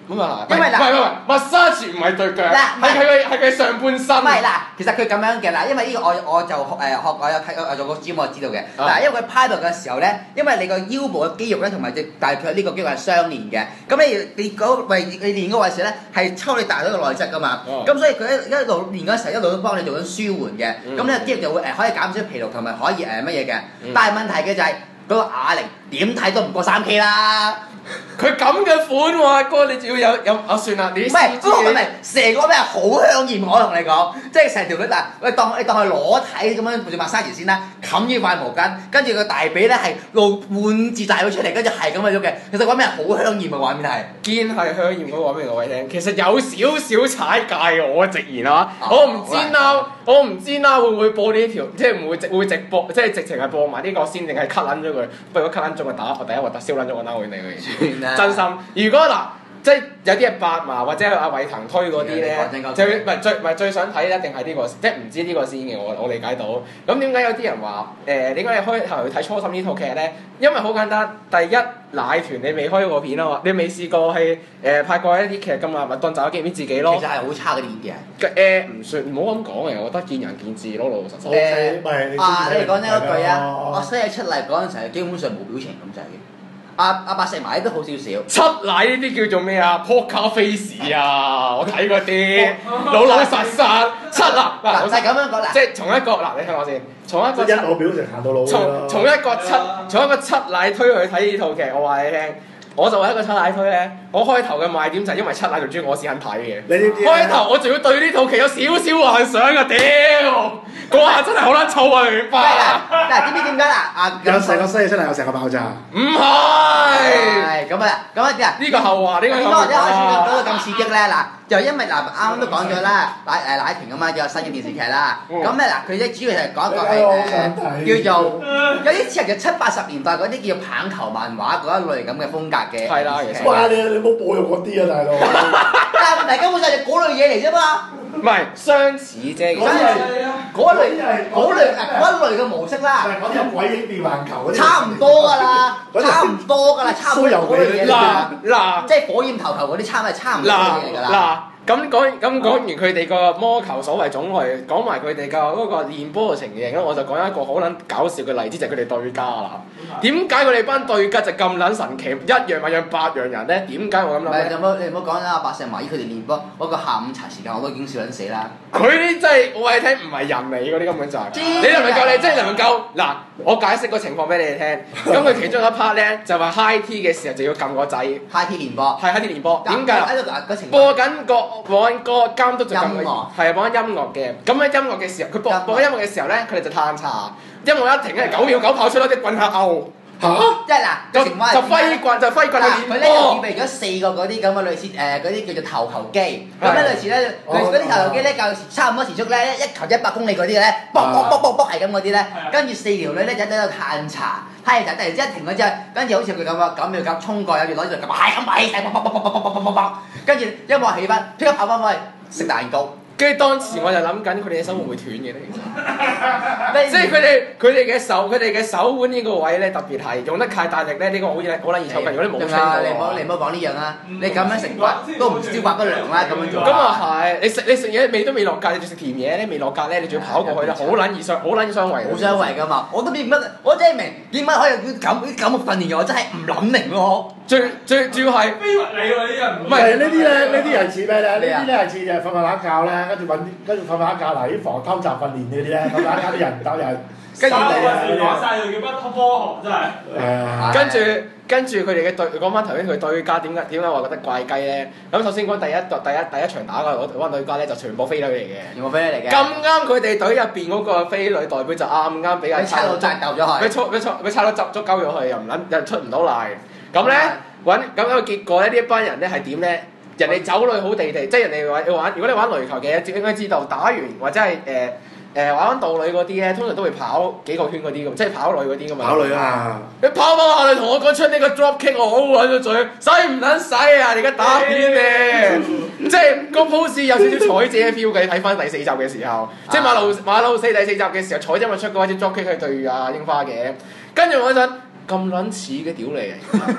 咁啊， 因為嗱 ，massage 唔係對腳，係佢上半身。 唔係嗱，其實佢咁樣嘅嗱，因為呢個我就學我有睇我做過 gym 我知道嘅嗱，因為佢拍落嘅時候咧，因為你個腰部嘅肌肉咧同埋大腿呢個肌肉係相連嘅，咁你嗰位你練嗰位時咧係抽你大腿嘅內側噶嘛，咁所以佢一路練嗰時候一路都幫你做緊舒緩嘅，咁呢個肌肉就會可以減少疲勞同埋可以乜嘢嘅，但係問題嘅就係嗰個啞鈴點睇都唔過3K 啦。 佢咁嘅款喎，阿哥，你仲要有算啦，你唔係，唔係，成個咩好香豔，我同你講，即係成條女嗱，你當佢裸體咁樣做massage先啦，冚住塊毛巾，跟住個大髀咧係露半字大咗出嚟，跟住係咁嘅喐嘅，其實講咩好香豔嘅畫面係， 堅係香豔嗰個畫面，各位聽，其實有少少踩界我直言啊，我唔知啦，會唔會播呢條，即係唔會直播，即係直情係播埋呢個先，定係 cut 撚咗佢？不過 cut 撚咗咪打我第一鑊燒撚咗我嬲佢哋嘅。真心，如果嗱，即係有啲係八麻或者阿偉騰推嗰啲咧，最想睇一定係呢個，即係唔知呢個先嘅，我理解到。咁點解有啲人話點解你開頭去睇初心呢套劇咧？因為好簡單，第一奶團你未開過片啊嘛，你未試過係拍過一啲劇㗎嘛，咪當走機片自己咯。 其實係好差嘅啲演技唔算，唔好咁講嘅，我覺得見仁見智咯，老老實實。 你講呢一句啊，我西嘢出嚟嗰陣時基本上冇表情咁滯嘅。阿白石麻都好少少， 出奶呢啲叫做咩啊 ？Poker face 啊！我睇嗰啲老實出啦嗱，就係咁樣講嗱， 即係從一個嗱，你聽我先，從一個一路表情行到老從一個七奶推去睇呢套劇，我話你聽。我就係一個七奶推咧，我開頭嘅賣點就係因為七奶條豬我先肯睇嘅。 你知唔知？ 開頭我仲要對呢套劇有少少幻想啊！屌，嗰下真係好撚燥啊！明白？ 嗱，知唔知點解啦？ 有成個西嘢出嚟，有成個爆炸。 唔係。 咁啊， 呢個後話，呢個點解一開始講到咁刺激咧？嗱，就因為嗱啱啱都講咗啦，奶團啊嘛，有新嘅電視劇啦。咁咧嗱，佢咧主要係講一個係叫做有啲似係70-80年代嗰啲叫棒球漫畫嗰一類咁嘅風格嘅。 係啦，其實。 哇！你冇播用嗰啲啊，大佬。 但係問題根本上係嗰類嘢嚟啫嘛。 唔係相似啫， 嗰類嘅模式啦。 嗰啲鬼影變環球嗰啲。 差唔多㗎啦，差唔多嗰類嘢嗱， 即係火焰頭球嗰啲差唔多嘢嚟㗎啦。 咁講完佢哋個魔球所謂種類，講埋佢哋嘅嗰個練波嘅情形咧，我就講一個好撚搞笑嘅例子，就係佢哋對家啦。點解佢哋班對家就咁撚神奇，一樣咪養8樣人咧？點解我咁諗咧？ 你唔好講啦，白石麻衣佢哋練波嗰個下午茶時間我都已經笑撚死啦。 佢啲真係我話你聽，唔係人嚟嗰啲根本就係。你能唔能夠你真係能夠嗱？我解釋個情況俾你哋聽。咁佢其中一 part 咧就話 high tea 嘅時候就要撳個掣。 high tea 練波。係 high tea 練波。點解？ 播緊個監督就撳佢。係啊，播緊音樂嘅。咁喺音樂嘅時候，佢播緊音樂嘅時候咧，佢哋就嘆茶。音樂一停咧，9秒9跑出咗啲棍下勾。 即係嗱，就揮棍去練波。 佢咧預備咗4個嗰啲咁嘅類似嗰啲叫做投球機。咁咧類似咧，嗰啲投球機咧較差唔多時速咧，一球100公里嗰啲咧，卜係咁嗰啲咧，跟住4條女咧就喺度嘆茶，係就突然之間停咗之後，跟住好似佢咁啊，9秒9衝過，有住攞住嚟咁係咁係，跟住音樂起翻，即刻跑翻去食蛋糕。 跟住當時我就諗緊佢哋嘅手會唔會斷嘅咧？其實，即係佢哋嘅手腕呢個位咧，特別係用得太大力咧，呢個好易抽筋。如果你冇吹過， 你唔好講呢樣啦。你咁樣食骨都唔消化不良啦，咁樣做。 咁啊係，你食嘢味都未落格，你仲食甜嘢咧，未落格咧，你仲要跑過去咧，好撚易傷胃。 好傷胃㗎嘛！我都唔乜，我真係明點解可以咁嘅訓練嘅，我真係唔諗明喎。 最主要係非物理喎呢啲人。 唔係呢啲咧，呢啲人似咩咧？呢啲咧係似就係瞓下覺咧，跟住瞓下覺嗱啲防偷襲訓練嗰啲咧，瞓下覺啲人唔得又係。 跟住講晒就叫不科學真係。 跟住佢哋嘅講翻頭先佢對家點解話覺得怪雞咧？咁首先講第一場打嗰班對家咧就全部飛女嚟嘅。全部飛女嚟嘅。咁啱佢哋隊入邊嗰個飛女代表就啱俾人差佬爭鬥咗佢。 佢差佬執咗鳩咗佢，又出唔到嚟。咁咧咁個結果咧，呢一班人咧係點咧？人哋走女好地地，即係人哋玩。如果你玩壘球嘅，應該知道打完或者係玩道女嗰啲咧，通常都會跑幾個圈嗰啲咁，即係跑女嗰啲噶嘛。跑女啊！你跑下你同我講出呢個 drop kick，我好揾咗嘴，使唔撚使啊？你而家打片咧，即係個 pose 有少少彩姐 feel 嘅。睇翻第4集嘅時候，即係馬路4第4集嘅時候，彩姐咪出過一支 drop kick 去對阿櫻花嘅，跟住我嗰陣。咁撚似嘅屌你！嗰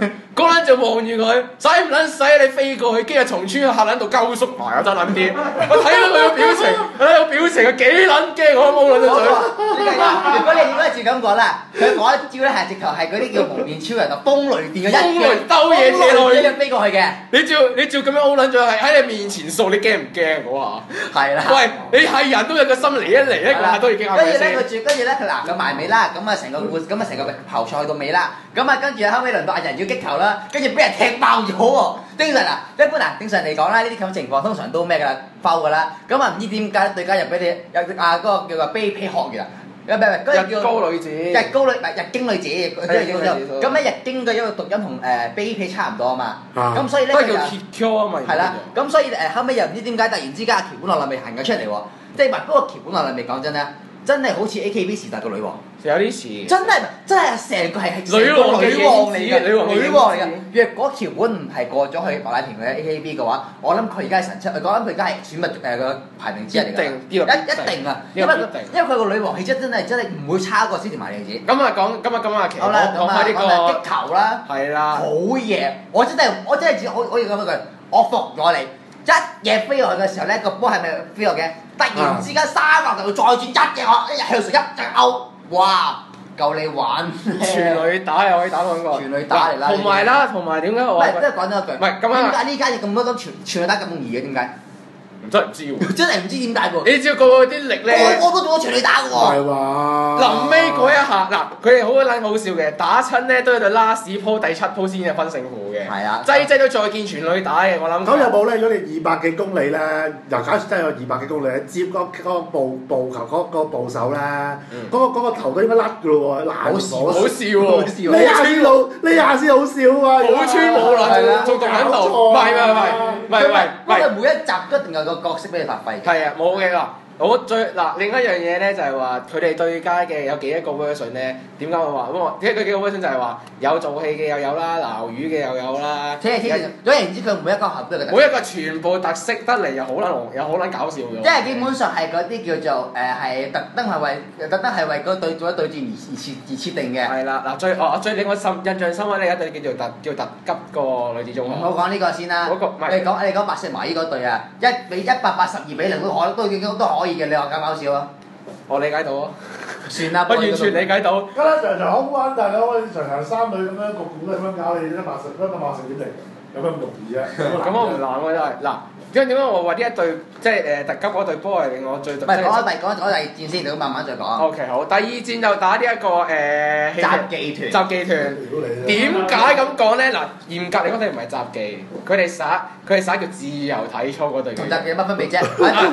嗰撚就望住佢，使唔撚使你飛過去，跟住從村個客撚度鳩縮埋啊！真撚啲，我睇到佢個表情，睇個表情啊幾撚驚，我都冇撚咗嘴。 如果你照咁講啦，佢嗰一招咧係直頭係嗰啲叫蒙面超人啊，風雷電嘅風雷兜嘢射落去， 一飛過去嘅。 你照咁樣 O 撚咗係喺你面前掃，你驚唔驚嗰下？ 係啦。 喂，你係人都有個心嚟一嚟咧，嗰下都已經係咪先？ 跟住咧佢嗱佢埋尾啦，咁啊成個故事，咁啊成個球賽去到尾啦，咁啊跟住後尾輪到阿人要擊球啦，跟住俾人踢爆咗喎。正常嗱，一般嗱正常嚟講啦，呢啲咁情況通常都咩㗎啦，foul㗎啦。咁啊唔知點解對家又俾你有嗰個叫做卑鄙學員啊， 日高女子， 日經女子，咁咧日經嘅一個讀音同卑鄙差唔多啊嘛，咁所以咧都係叫 Kikyo 啊嘛。 係啦，咁所以後尾又唔知點解突然之間橋本落嚟未行咗出嚟喎，即係話不過橋本落嚟未講真咧。真係好似 AKB 時代個女王， 有啲似。 真係成個係女王嚟嘅， 女王嚟嘅。若果橋本唔係過咗去馬瀨田嘅 AKB 嘅話，我諗佢而家係神出，我諗佢而家係選物個排名之一嚟㗎。一定啊，因為佢個女王氣質真係唔會差過小田麻里子。 咁啊講下其實好啦， 講下呢個擊球啦， 係啦， 好嘢！我真係可以講一句，我服咗你。一嘢飛落去嘅時候咧，個波係咪飛落嘅？突然之間三個球再轉一隻向上一隻勾，哇！夠你玩全女打又可以打到嗰個。 全女打嚟啦。 同埋點解我？ 唔係，即係講咗一句。 唔係咁啊！ 點解呢家嘢咁多咁全女打咁易嘅？點解？ 真係唔知喎。 真係唔知點解喎。 你知個啲力咧？ 我都做過全女打嘅喎。 係話。 臨尾嗰一下，嗱，佢哋好撚好笑嘅，打親咧都喺度 last 鋪第7鋪先至分勝負嘅。 係啊。 擠都再見全女打嘅，我諗。 咁有冇咧？如果你200幾公里咧，又假設真係有200幾公里咧，接嗰個步球嗰個步手咧，嗰個頭都應該甩嘅咯喎， 好笑喎！ 呢下先好笑啊！ 冇穿冇撚，仲喺度。唔係， 因為每一集一定有個角色俾你發揮。 係啊，冇嘅嗱。另一樣嘢咧就係話佢哋對家嘅有幾多個 version 咧？點解我話咁我？佢幾個 version 就係話有做戲嘅又有啦，撈魚嘅又有啦。 總言之，佢每一個盒都有個特色。 每一個全部特色得嚟又好撚搞笑嘅。 即係基本上係嗰啲叫做係特登係為嗰對戰而設定嘅。 係啦，嗱最令我印象深刻呢一隊叫特急個女子中學。 唔好講呢個先啦。你講白石麻衣嗰隊啊，1比182比0都可以嘅，你話搞唔搞笑啊？ 我理解到啊。 算啦， 我完全理解到。 覺得場好玩，但係場三女咁樣個股咁樣搞，你180點嚟？有咩咁容易啊？ 咁我唔難喎真係嗱。點解我話呢一隊即係特級嗰隊波係令我最唔係講第二戰先，你慢慢再講。 OK 好，第二戰就打呢一個雜技團。 點解咁講咧？嗱，嚴格嚟講，佢唔係雜技，佢哋耍叫自由體操嗰隊嘅。 同雜技有乜分別啫？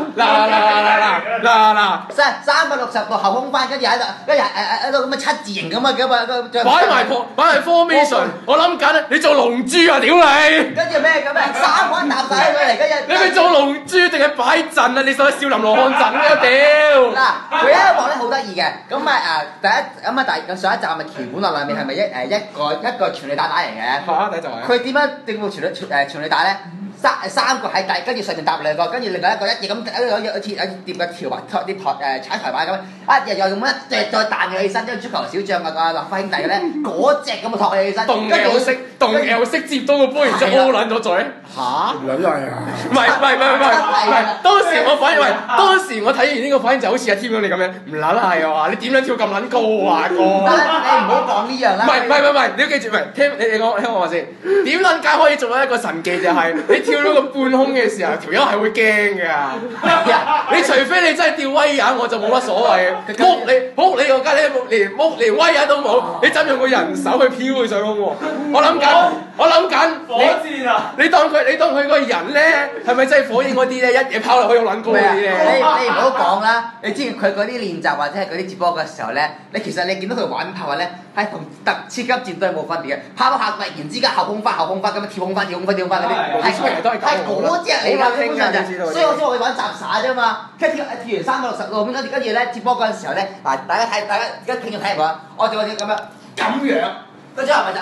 嗱 ，360度後空翻，跟住喺度咁嘅7字形咁啊， 擺埋 formation， 我諗緊你做龍珠啊！屌你！ 跟住咩咁啊？3個人搭晒佢嚟，跟住。 你咪做龍珠定係擺陣啊？你想少林羅漢陣啊？屌！ 嗱，佢一幕咧好得意嘅，上一集咪橋本落裏面係咪一個全力打嚟嘅？ 係第一集係。 佢點樣應付全力打咧？三個喺跟住上面搭兩個，跟住另外一個一嘢咁跌個條踩台板咁，又用一隻再彈佢起身，跟住足球小將立花兄弟嘅咧，嗰隻咁啊托佢起身， 動 L 式接到個波，然之後屙撚咗嘴。嚇！ 唔撚係啊！ 唔係，當時我反應當時我睇完呢個反應就好似阿添咁你咁樣，唔撚係啊！你點樣跳咁撚高啊哥？ 你唔好講呢樣啦。 唔係，你要記住，聽我話先。點撚解可以做到一個神技就係你跳到個半空嘅時候，條友係會驚㗎。你除非你真係吊威亞，我就冇乜所謂。撲你個街，你連威亞都冇，你怎用個人手去飄佢上空喎？我諗緊，你當佢個人咧，係咪真係火影嗰啲咧？一嘢拋落去好撚高嗰啲咧？ 你唔好講啦！你知佢嗰啲練習或者係嗰啲接波嘅時候咧，其實你見到佢玩炮咧，係同超級戰隊冇分別嘅。拋下突然之間後空翻咁樣跳空翻嗰啲，係嗰隻嚟㗎，基本上就。所以我先話佢玩雜耍啫嘛。跟住跳完360度咁，跟住咧接波嗰陣時候咧，嗱大家而家聽住睇唔到啊？我哋咁樣，跟住係咪就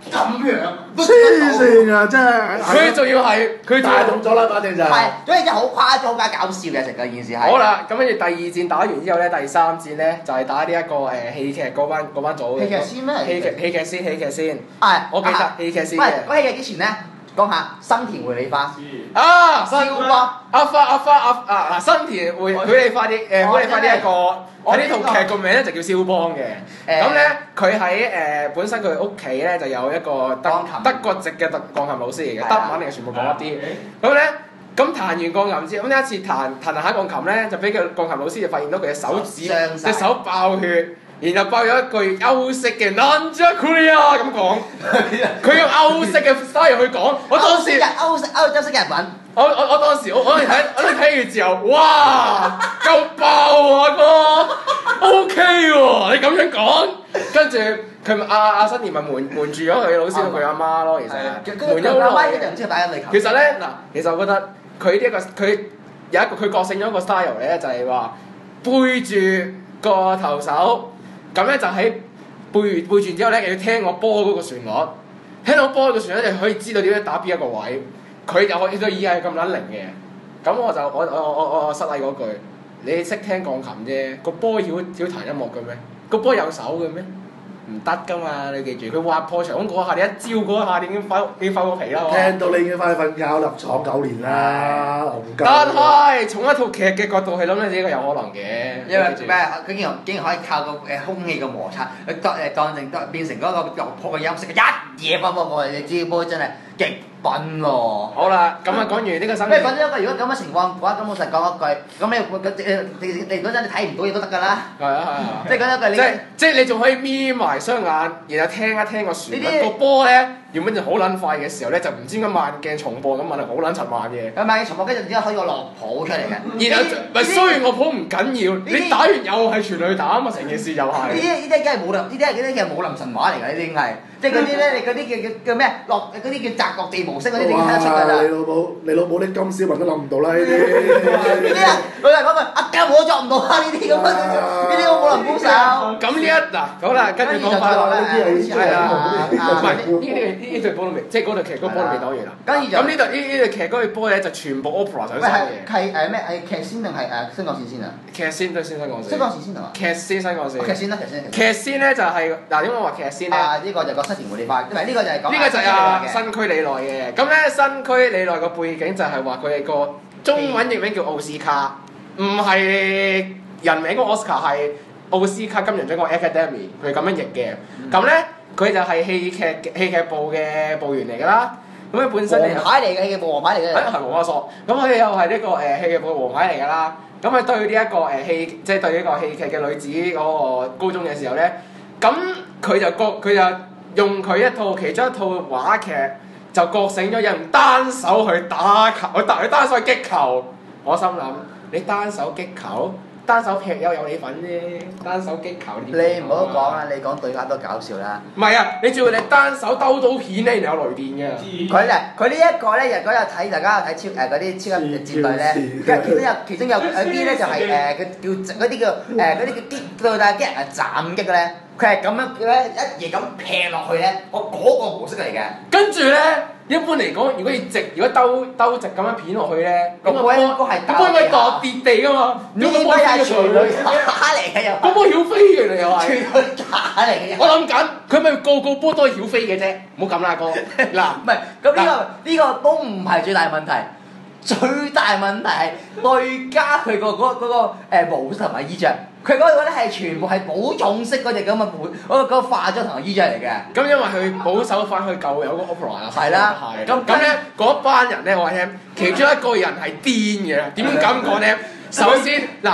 咁樣， 黐線啊！真係佢仲要係佢大動咗啦，反正就係，所以真係好誇張、好搞笑嘅成個件事係。 好啦，咁跟住第二戰打完之後咧，第三戰咧就係打呢一個戲劇嗰班組嘅。 戲劇先咩？ 戲劇先。 係， 我記得戲劇先喂， 嘅。 講戲劇之前咧，講下新田回理花。 啊！ 燒花。 新田會理花啲會理花呢一個。我呢套劇個名咧就叫蕭邦嘅，咁咧佢喺本身佢屋企咧就有一個德國籍嘅鋼琴老師嚟嘅，德文嚟嘅全部講一啲。咁咧咁彈完鋼琴之後，咁呢一次彈下鋼琴咧，就俾個鋼琴老師就發現到佢嘅手指隻手爆血，然後爆咗一句歐式嘅 Nanja Korea 咁講，佢用歐式嘅 style 去講，我當時歐式嘅日文。 我當時我睇完之後，哇，夠爆啊哥 ，OK 喎，你咁樣講，跟住佢阿新田咪瞞住咗佢老師同佢阿媽咯，其實瞞咗好耐嘅。其實咧嗱，其實我覺得佢呢一個佢有一個佢覺醒咗一個 style 咧，就係話背住個投手，咁咧就喺背住之後咧，又要聽我波嗰個旋律，聽到波嗰個旋律就可以知道點樣打邊一個位。佢就可以對耳係咁撚靈嘅，咁我失禮嗰句，你識聽鋼琴啫，個波曉彈音樂嘅咩？個波有手嘅咩？唔得噶嘛，你記住，佢劃破牆嗰下，你一招嗰下，你已經發個皮啦。 聽到你已經翻去瞓覺入廠9年啦， 但係從一套劇嘅角度去諗咧，呢個有可能嘅。 因為咩？佢竟然可以靠個空氣嘅摩擦，佢變成嗰個落破嘅音色，一嘢我哋知波真係極品喎。 好啦，咁啊講完呢個新。 咩講咗一個？如果咁嘅情況嘅話，咁老實講一句，咁你嗰陣你睇唔到嘢都得㗎啦。係啊。即係講一句即係你仲可以眯埋雙眼，然後聽一聽個旋律。個波咧原本就好撚快嘅時候咧，就唔知點解慢鏡重播咁問係好撚柒慢嘅。 慢鏡重播跟住之後可以個落譜出嚟嘅。 然後咪雖然我譜唔緊要，你打完又係全壘打啊嘛，成件事又係。 呢啲梗係武林，呢啲係武林神話嚟㗎，呢啲係。即係嗰啲咧，你嗰啲叫咩？嗰啲叫擲落地無聲嗰啲，你睇得出㗎啦。 你老母啲金小文都諗唔到啦呢啲。 呢啲啊，佢係講句阿家我作唔到啊！呢啲咁樣，呢啲我武林高手。 咁好啦，跟住講翻呢啲係啦，唔係呢隊波都未，即係嗰隊劇嗰波都未打完啦。咁呢隊劇嗰隊波咧就全部 opera 上身嘅。 係咩？係劇先定係新幹線先啊？ 劇先對先新幹線。 新幹線先係嘛？ 劇先新幹線。 劇先啦， 劇先咧就係點解我話劇先咧？ 呢個就個新田回理花，唔係呢個就係講。 呢個就係新區里奈嘅。咁咧新區里奈個背景就係話佢係個中文譯名叫奧斯卡，唔係人名個 Oscar 係奧斯卡金像獎個 Academy， 佢咁樣譯嘅。咁咧佢就係戲劇部嘅部員嚟㗎啦。咁佢本身王牌嚟嘅戲劇部王牌嚟嘅。 係黃阿索。咁佢又係呢個戲劇部嘅王牌嚟㗎啦。咁佢對呢一個即係對呢個戲劇嘅女子嗰個高中嘅時候咧，咁佢就用佢其中一套話劇就覺醒咗有人單手去打球，佢單手去擊球。我心諗你單手擊球，單手劈友有你份啫，單手擊球呢啲。 你唔好講啦，你講對白都搞笑啦。 唔係啊，你仲要你單手兜到片咧，然後有雷電嘅。 佢呢一個咧，如果有睇大家有睇嗰啲超級戰隊咧，其中有啲咧就係佢叫嗰啲叫擊到啲人斬擊咧。佢係咁樣咧，一嘢咁劈落去咧，我嗰個模式嚟嘅。 跟住咧，一般嚟講，如果兜直咁樣片落去咧，咁個波應該墮跌地噶嘛。 呢個波係全壘打嚟嘅又。 個波曉飛嘅你又係。 全壘打嚟嘅。 我諗緊，佢咪個波都係曉飛嘅啫，唔好咁啦哥。嗱， 唔係，咁呢個都唔係最大問題。最大問題係對家佢個模式同埋衣着，佢嗰個咧係全部係保重式嗰隻咁嘅嗰個化妝同埋衣着嚟嘅。 咁因為佢保守翻佢舊有個 opera 啊。 係啦。 咁咧嗰班人咧，我話聽，其中一個人係癲嘅。點解咁講咧？首先嗱，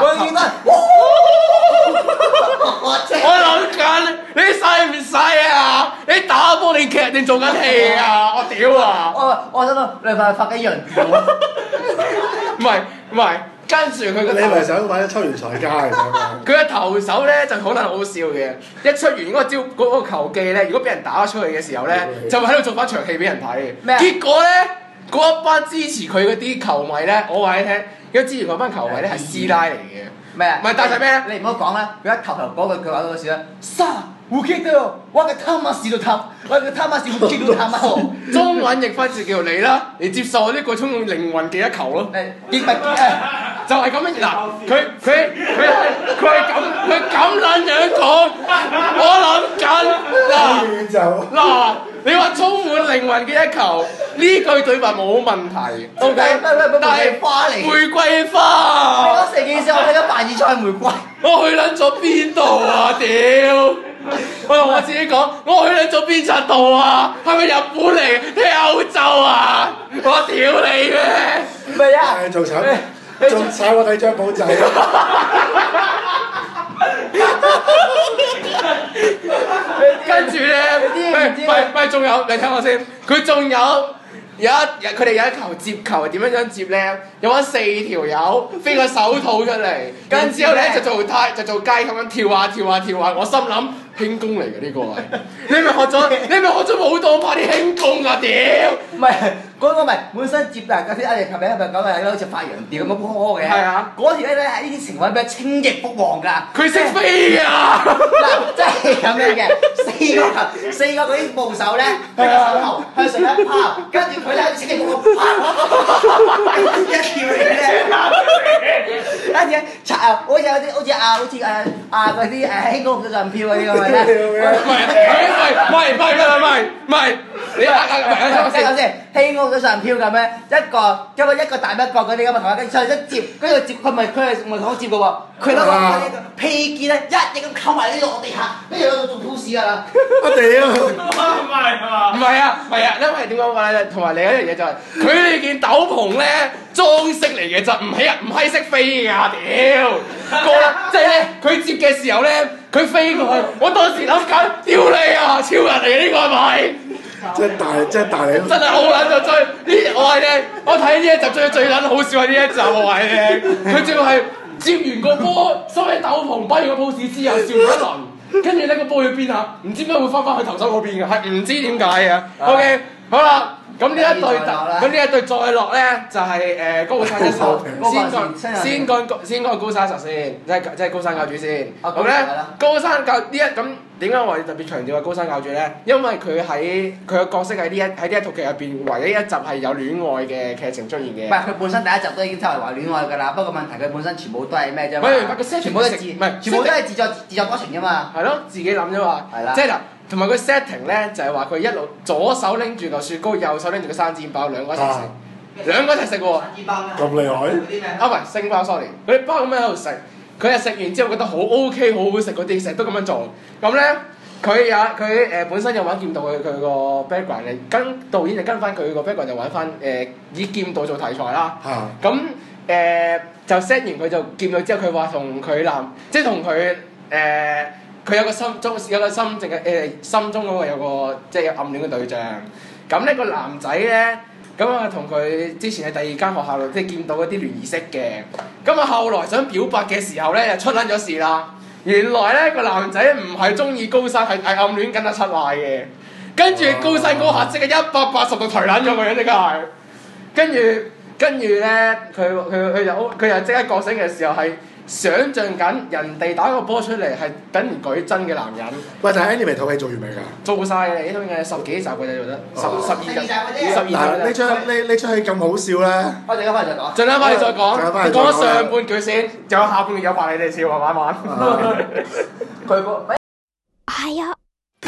我諗緊你使唔使啊？你打波定劇定做緊戲啊？我屌啊！ 我想到你發緊人屌。 唔係，跟住佢個。 你咪想揾抽完彩街嚟㗎？ 佢嘅投手咧就好撚好笑嘅，一出完嗰個球技咧，如果俾人打咗出去嘅時候咧，就喺度做翻場戲俾人睇。 咩？ 結果咧，嗰一班支持佢嗰啲球迷咧，我話你聽，因為之前嗰班球迷咧係師奶嚟嘅。 咩啊？ 唔係帶晒咩咧？ 你唔好講啦！佢一投嗰句話嗰個時咧，沙烏基到，我嘅魂都塌，我嘅魂烏基到他媽我。 中文譯翻就叫你啦，你接受呢個充滿靈魂嘅一球咯。 結咪就係咁樣嗱，佢咁撚樣講，我諗緊嗱，你話充滿靈魂嘅一球呢句對白冇問題 ，OK， 但係玫瑰花， 我成件事我睇緊凡爾賽玫瑰， 我去撚咗邊度啊屌！我同我自己講，我去撚咗邊柒度啊？係咪日本嚟定係歐洲啊？我屌你咩？ 唔係啊， 仲慘我睇張簿仔。 跟住咧，喂，仲有你聽我先，佢仲有佢哋有一球接球係點樣接咧？有揾4條友飛個手套出嚟，跟之後咧就做街咁樣跳下，我心諗輕功嚟嘅呢個係，你咪學咗武當派啲輕功啊屌！ 唔係嗰個咪本身接嗱嗰啲阿爺琴日係咪講係好似發羊吊咁樣拖嘅？ 係啊， 嗰條咧喺呢啲情況比較輕易復黃㗎。佢識飛啊！ 嗱，真係咁樣嘅4個嗰啲部手咧，佢個手頭向上一拋，跟住佢咧輕易復黃，一跳嚟咧，跟住擦啊！好似嗰啲嗰啲輕功上飄嗰啲咁嘅咧。 唔係，你聽我先，輕功上飄咁樣，一個大一個嗰啲咁啊，同埋跟住一接，跟住接佢咪講接嘅喎，佢攞個披肩咧一嘢咁扣埋呢落地下，跟住喺度做 pose 㗎啦。 我屌！ 唔係啊，因為點講法咧？同埋另一樣嘢就係佢呢件斗篷咧裝飾嚟嘅就唔係識飛㗎屌！即係咧佢接嘅時候咧，佢飛過去，我當時諗緊，屌你啊，超人嚟嘅呢個係咪？ 真係大你！ 真係好撚就追呢！我睇呢一集最撚好笑係呢一集我係咧，佢仲係接完個波，收起斗篷，擺完個 pose 之後笑咗一輪，跟住呢個波去邊啊？唔知點解會翻去投手嗰邊嘅，係唔知點解嘅。OK， 好啦。咁呢一對再落咧就係高山一手，先講高山一手先，即係高山教主先。咁咧高山教呢一咁點解我哋特別強調係高山教主咧？因為佢嘅角色喺呢一套劇入邊，唯一一集係有戀愛嘅劇情出現嘅。 唔係佢本身第一集都已經周圍話戀愛㗎啦，不過問題佢本身全部都係咩啫嘛？全部都係自作多情㗎嘛。 係咯，自己諗啫嘛。係啦。即係嗱。同埋個 setting 咧就係話佢一路左手拎住嚿雪糕，右手拎住個生煎包，兩個一齊食喎。 咁厲害？ 啊唔係星包 sorry，佢哋包咁樣喺度食，佢係食完之後覺得好 OK 好好食嗰啲，成日都咁樣做。咁咧佢本身有玩劍道佢個 background 嘅，跟導演就跟翻佢個 background 就玩翻以劍道做題材啦。咁就 set 完佢就劍道之後，佢話同佢即係同佢佢有個心中嘅心中嗰個有個即係有暗戀嘅對象，咁呢個男仔咧，咁啊同佢之前喺第二間學校度即係見到嗰啲聯誼識嘅，咁啊後來想表白嘅時候咧，就出撚咗事啦。原來咧個男仔唔係中意高山，係暗戀緊阿七瀨嘅，跟住高山嗰下即係180度抬撚咗佢，即係，跟住咧佢又即刻覺醒嘅時候係。想像緊人哋打個波出嚟係等於舉真嘅男人。 喂，但係 anime 套戲做完未㗎？ 做晒嘅，呢套嘢10幾集嘅就做得，12集。 呢出戲咁好笑咧。 我陣間翻嚟再講。 陣間翻嚟再講。講咗上半句先，仲有下半句有排你哋笑啊，慢慢。 佢個。 おはよう。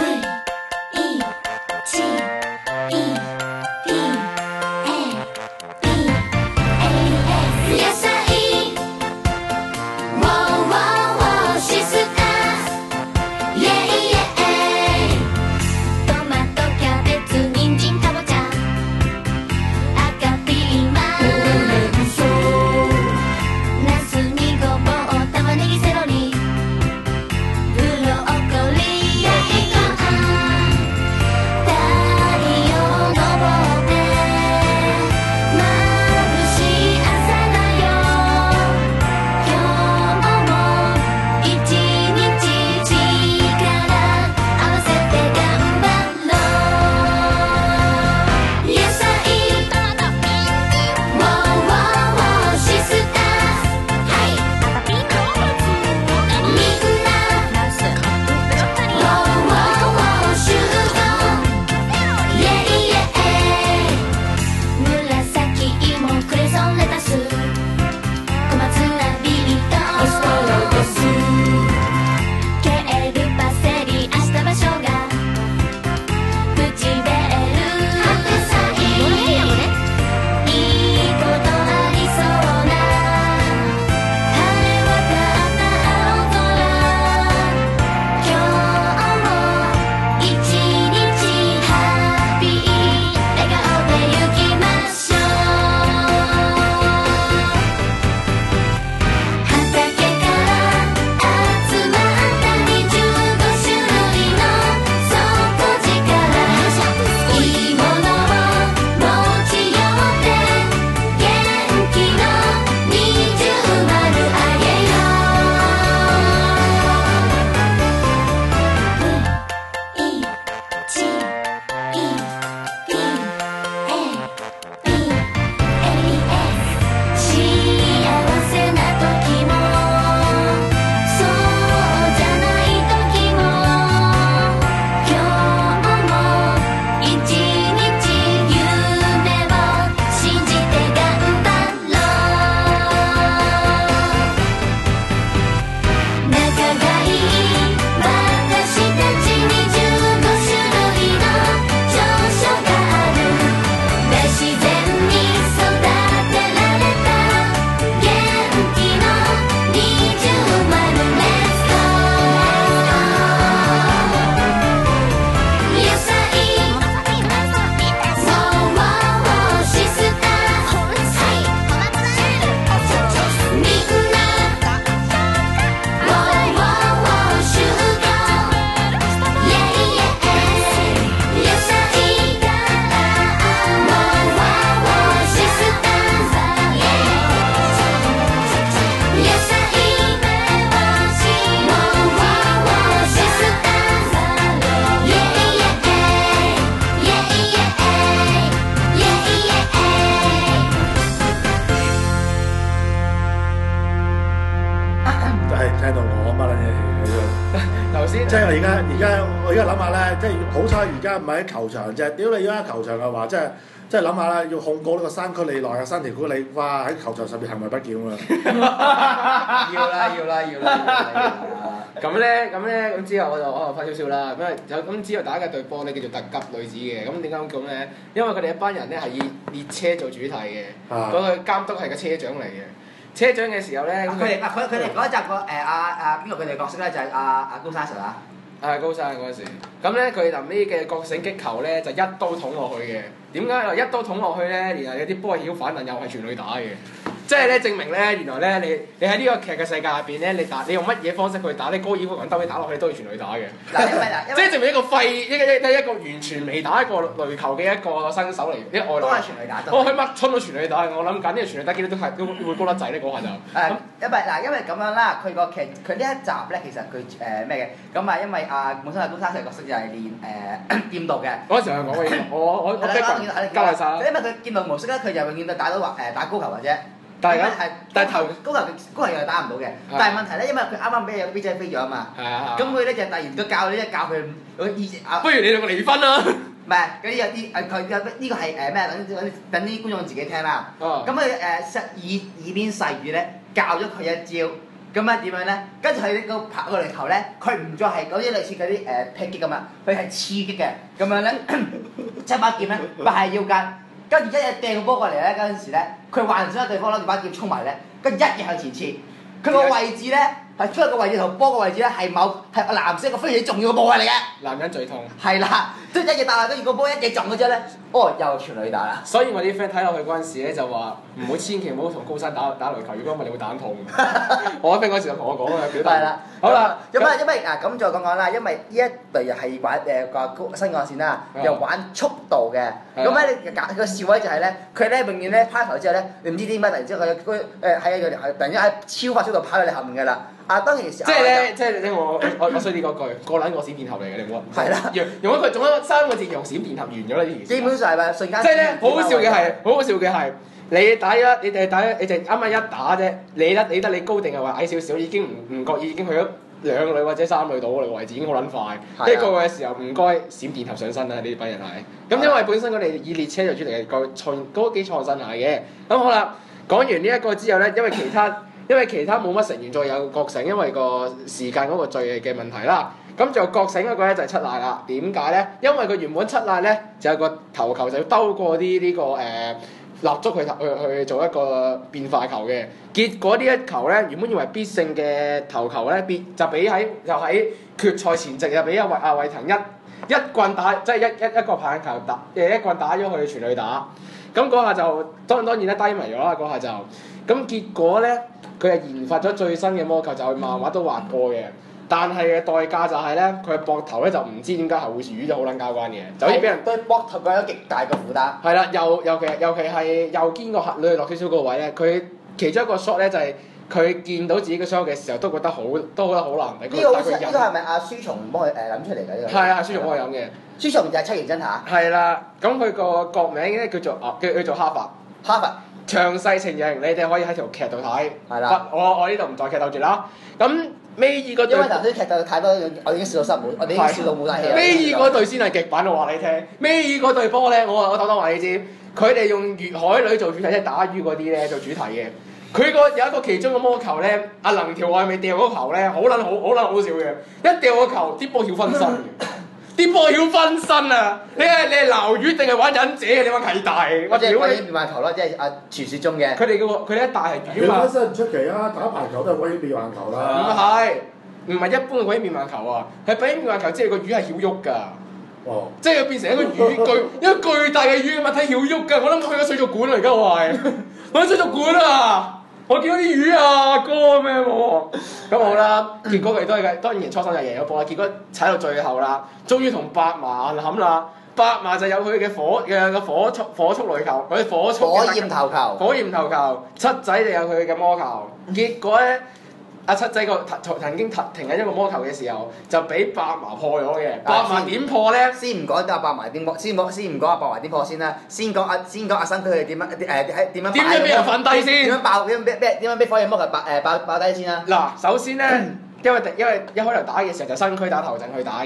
我而家諗下咧，即係好彩而家唔係喺球場啫。屌你而家喺球場嘅話，即係諗下啦，要控告呢個山區里內啊、山田古里，哇喺球場上面行為不檢啊！ 要啦。 咁之後我就翻少少啦。咁之後打嘅隊波咧叫做特級女子嘅。咁點解咁講咧？因為佢哋一班人咧係以列車做主題嘅。嗰個監督係個車長嚟嘅。車長嘅時候咧， 佢哋嗰一集個邊個佢哋角色咧就係阿高山 Sir 啊。 係高山嗰陣時，咁咧佢臨尾嘅覺醒擊球咧就一刀捅落去嘅。點解話一刀捅落去咧？然後有啲波曉反彈又係全壘打嘅。即係咧證明咧，原來咧你喺呢個劇嘅世界入邊咧，你用乜嘢方式去打咧？高爾夫球兜起打落去都係全壘打嘅。即係證明一個一個完全未打一個壘球嘅一個新手嚟，啲外來。 都係全壘打。 我去乜春到全壘打，我諗緊呢個全壘打機都會高得滯咧嗰下就。 因為咁樣啦，佢個劇佢呢一集咧，其實佢咩嘅？咁啊，因為本身阿高山 Sir 角色就係練劍道嘅。 嗰陣時我我逼佢交嚟晒。 因為佢劍道模式咧，佢就永遠都打到打高球嘅啫。 但係頭高球又打唔到嘅，但係問題咧，因為佢啱啱俾有 B 仔飛咗啊嘛，咁佢咧就突然間教佢意思不如你兩個離婚啦！ 唔係嗰啲有啲佢有呢個係咩？等啲觀眾自己聽啦。咁佢耳邊細語咧教咗佢一招，咁啊點樣咧？跟住佢個拍個壘球咧，佢唔再係嗰啲類似嗰啲劈擊咁啊，佢係刺擊嘅，咁樣咧七把劍咧，但係要緊。跟住一日掟個波過嚟咧，嗰陣時咧，佢幻想對方攞住把劍衝埋咧，跟住一日向前切。佢個位置咧係出個位置同波個位置咧係藍色個非常之重要嘅部位嚟嘅。 男人最痛。係啦，即係一日打，跟住個波一嘢撞嗰隻咧，又全壘打啦。 所以我啲 friend 睇落去嗰陣時咧就話唔好千祈唔好同高山打壘球，如果唔係你會蛋痛。我啲 friend 嗰時就同我講嘅表達。 係啦，好啦，因為咁再講啦，因為呢一隊又係玩個新幹線啦，又玩速度嘅。咁咧個笑位就係咧，佢咧永遠咧拋球之後咧，你唔知點解突然之間佢突然間喺超快速度跑到你後面嘅啦。當其時即係咧，我衰啲嗰句，個撚個閃電俠嚟嘅，你唔好。 係啦， 用一個3個字用閃電俠完咗啦呢件事。 基本上係咪瞬間？ 即係咧，好好笑嘅係，你哋就啱啱一打啫，理得你高定係話矮少少，已經唔覺意已經去咗2壘或者3壘到嘅位置，已經好撚快。呢個嘅時候唔該閃電俠上身啦，呢班人係。咁因為本身佢哋以列車做主題嘅都幾創新下嘅。咁好啦，講完呢一個之後咧，因為其他冇乜成員再有覺醒，因為個時間嗰個序嘅問題啦。咁就覺醒嗰個咧就係七瀨啦。點解咧？因為佢原本七瀨咧就有個頭球就要兜過啲呢個蠟燭去做一個變化球嘅。結果呢一球咧原本以為必勝嘅頭球咧，就喺決賽前夕就俾阿衛騰一棍打，即係一個棒球打一棍打咗去全壘打。咁嗰下就當然咧低迷咗啦，嗰下就咁結果咧。佢係研發咗最新嘅魔球，就係漫畫都畫過嘅，但係嘅代價就係咧，佢嘅膊頭咧就唔知點解係會瘀咗好撚交關嘅，就好似俾人對膊頭有極大嘅負擔。 係啦，尤其係右肩個核女落少少個位咧，佢其中一個 shot 咧就係佢見到自己嘅 shot 嘅時候都覺得好難。呢個係咪阿書蟲幫佢諗出嚟嘅呢個？ 係啊，書蟲幫佢諗嘅。 書蟲就係七型真嚇。 係啦，咁佢個國名咧叫做哈佛。哈佛。詳細情形你哋可以喺條劇度睇。係啦。我呢度唔再劇透住啦。咁尾二嗰隊，因為頭先劇透太多，我已經笑到失滿，我哋已經笑到冇大氣。尾二嗰隊先係極品，我話你聽。尾二嗰隊波咧，我偷偷話你知，佢哋用粵海女做主題，即係打魚嗰啲咧做主題嘅。佢有一個其中嘅魔球咧，阿能條外未掉嗰球咧，好撚好笑嘅。一掉個球，啲波曉分身嘅。啲波曉分身啊！你係撈魚定係玩忍者嘅？你玩契大？ 我屌你變幻球咯，即係傳説中嘅。佢哋一大係魚嘛。 分身唔出奇啊！打排球都係可以變幻球啦。 唔係一般嘅鬼變幻球啊，係比變幻球即係個魚係曉喐㗎。哦。即係佢變成一個一個巨大嘅魚嘅物體曉喐㗎。我諗去咗水族館啦，而家我係去咗水族館啊！我見到啲魚啊，哥咩喎？咁好啦，結果佢都係當然初生就贏咗波啦。結果踩到最後啦，終於同白麻硬冚啦。白麻就有佢嘅火速壘球，佢火焰頭球。七仔就有佢嘅魔球。結果咧，阿七仔曾經停緊一個魔球嘅時候，就俾白麻破咗嘅。白麻點破咧？先唔講阿白麻點破，先唔講阿白麻點破先啦。先講阿新區佢點樣點樣俾人瞓低先？點樣俾火焰魔球爆低先啦？嗱，首先咧，因為一開頭打嘅時候就新區打頭陣去打嘅，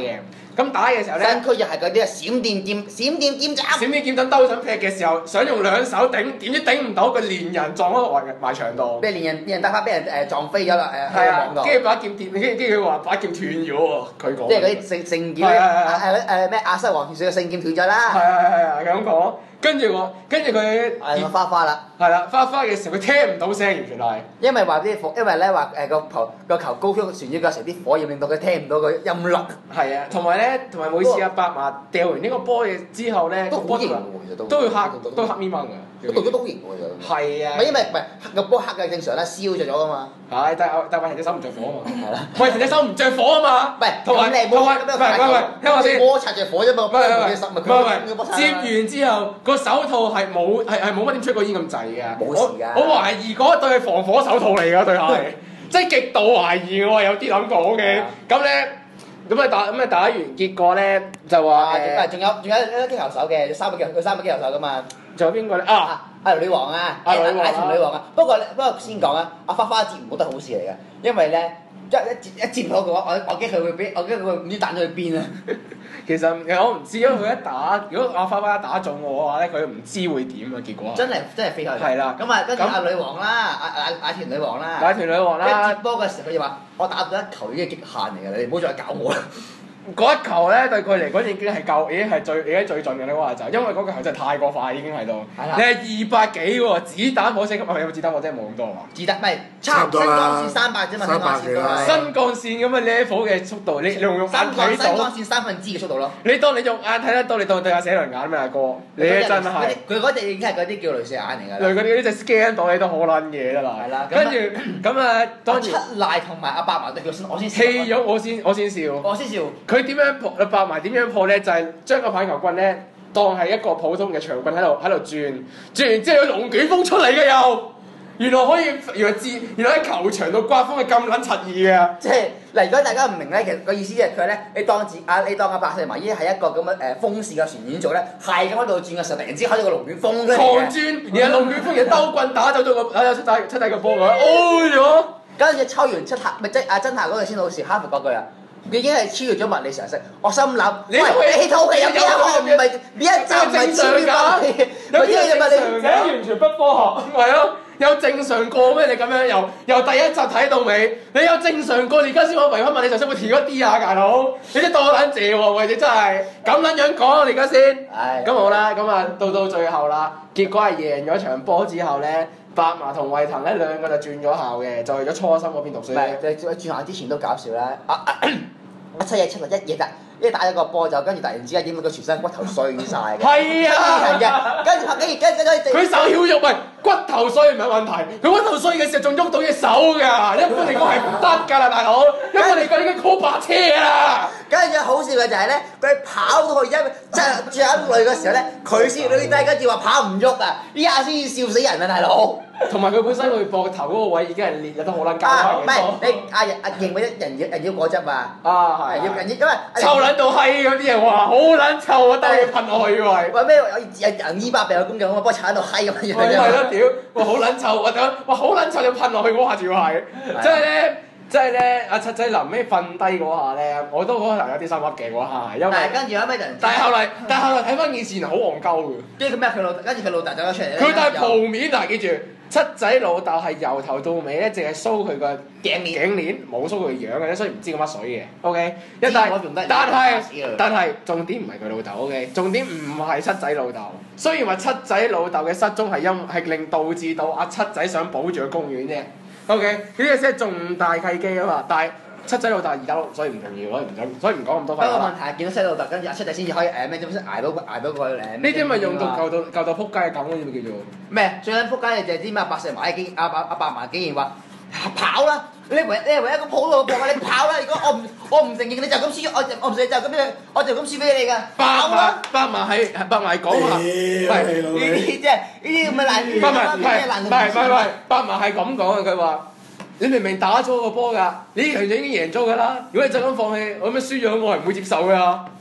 咁打嘅時候咧， 新區又係嗰啲閃電劍斬， 閃電劍等兜想劈嘅時候，想用兩手頂，點知頂唔到，個連人撞咗埋牆度。 俾連人打翻俾人撞飛咗啦係啊喺網，度。 跟住把劍跌，跟住佢話把劍斷咗喎，佢講。 即係嗰啲聖劍咩亞瑟王血水嘅聖劍斷咗啦。 係咁講，跟住佢係花啦。 係啦，花嘅時候佢聽唔到聲，完全係。 因為話啲火，因為咧話個球高速旋轉嘅時候，啲火焰令到佢聽唔到個音律。 係啊，同埋每次阿伯馬掉完呢個波嘅之後咧， 都個波好型喎，其實都會黑咪掹㗎。 嗰度都好型喎，其實。 係啊。 唔係因為個波黑嘅正常啦，燒咗㗎嘛。 係，但係韋霆隻手唔着火啊嘛。 係啦。 韋霆隻手唔着火啊嘛。 唔係， 同埋你冇喂，聽我先。 摩擦着火啫嘛。 唔係，接完之後個手套係冇乜點出過煙咁滯嘅。 冇事㗎。 我懷疑嗰一對係防火手套嚟㗎，對係，即係極度懷疑喎，有啲咁講嘅。咁咧，咁啊打完，結果咧就話仲有一個機球手嘅，三個機球手㗎嘛。 仲有邊個咧？ 阿女王啊，阿條女王啊。不過先講啊，阿花接唔好得好事嚟嘅，因為咧一接唔好嘅話，我驚佢會唔知彈咗去邊啊。 其實我唔知，因為佢一打，如果阿花一打中我嘅話咧，佢唔知會點啊！結果真係飛開。 係啦。 咁啊，跟住阿女王啦，阿田女王啦。 阿田女王啦。 一接波嘅時候，佢就話：我打到一球已經係極限嚟㗎，你唔好再搞我啦。 嗰一球咧對佢嚟講已經係夠，已經係最盡嘅咧嗰下就，因為嗰個球真係太過快已經喺度。 係啦。 你係200幾喎，子彈火星級有冇子彈火星冇咁多啊？ 子彈唔係差唔多啦，新幹線300啫嘛，新幹線都係。 新幹線咁嘅 level 嘅速度，你用眼睇到。 新幹線3分之嘅速度咯。 你當你用眼睇得到，你當對下寫輪眼咩阿哥？你真係。 佢嗰隻已經係嗰啲叫鐳射眼嚟㗎啦。 類嗰啲隻 scan 到你都好撚嘢啦。係啦。跟住咁啊，當然。 七賴同埋阿伯華對佢先，我先氣咗我先笑。 我先笑。 佢點樣破？伯華點樣破咧？就係將個棒球棍咧當係一個普通嘅長棍喺度轉完之後有龍捲風出嚟嘅又。原來可以，原來喺球場度刮風係咁撚柒意嘅。 即係嗱，如果大家唔明咧，其實個意思即係佢咧，你當阿白世麻衣係一個咁樣風扇嘅旋轉軸咧，係咁喺度轉嘅時候，突然之間開咗個龍捲風咧。 狂轉，然後龍捲風又兜棍打走咗個七仔個波㗎，咗。 跟住抽完阿曾夏嗰句先好笑，哈佛嗰句啊，已經係超越咗物理常識。我心諗，喂，你套戲有邊一個唔係呢一集唔係超越物理？ 有啲嘢物理常識完全不科學。係咯。有正常過咩？你咁樣由第一集睇到尾，你有正常過，你而家先可以違反物理常識會調一啲啊，大佬！你真多撚謝喎，喂！你真係咁撚樣講，你而家先。咁好啦，咁啊到最後啦，結果係贏咗場波之後咧，伯麻同惠騰咧兩個就轉咗校嘅，就去咗初生嗰邊讀書。唔係， 轉校之前都搞笑啦。七嘢出嚟一嘢打咗個波就跟住突然之間點到佢全身骨頭碎晒嘅。係啊，跟住佢手曉喐，喂，骨頭碎唔係問題，佢骨頭碎嘅時候仲喐到隻手㗎，一般嚟講係唔得㗎啦，大佬，一般嚟講已經 call 白車啦。 跟住好笑嘅就係咧，佢跑到去最後一類嘅時候咧，佢先攣低，跟住話跑唔喐啊！呢下先至笑死人啊，大佬！ 同埋佢本身佢膊頭嗰個位已經係裂得好撚交關嘅。 唔係你阿認嗰啲人妖果汁啊！ 係人妖，因為臭撚到閪嗰啲人話好撚臭啊，兜嘢噴落去喎。 話咩人醫百病有功用啊，幫我鏟到閪咁樣。 係咯，屌！哇好撚臭啊！哇好撚臭，就噴落去嗰下仲要係，即係咧，阿七仔臨尾瞓低嗰下咧，我都可能有啲心噏嘅嗰下，因為跟住後尾人。 但係後來睇翻件事好戇鳩嘅。 跟住佢咩？跟住佢老豆走咗出嚟。 佢戴袍面啊！記住，七仔老豆係由頭到尾咧，淨係 show 佢個頸鏈，冇 show 佢樣嘅啫，所以唔知佢乜水嘅。OK， 但係重點唔係佢老豆。OK， 重點唔係七仔老豆。雖然話七仔老豆嘅失蹤係令導致到阿七仔想保住個公園啫。OK， 呢個先係重大契機啊嘛，但係七仔老豆2打6，所以唔重要，所以唔講咁多廢話。不過問題係見到七仔老豆，跟住阿七仔先至可以咩？點先捱到個呢啲咪用到舊到撲街嘅梗嗰啲咪叫做咩？最撚撲街就係啲咩白石麻阿伯麻竟然話跑啦！你係唯一個普路嘅博啊！你跑啦！如果我唔承認，你就咁輸，我唔承認就咁樣，我就咁輸俾你㗎。跑啦！伯麻係講話，喂呢啲即係呢啲咁嘅爛嘢。唔係，伯麻係咁講嘅，佢話。你明明打咗個波㗎，你呢場就已經贏咗㗎啦！如果你就咁放棄，我咁樣輸咗，我係唔會接受㗎。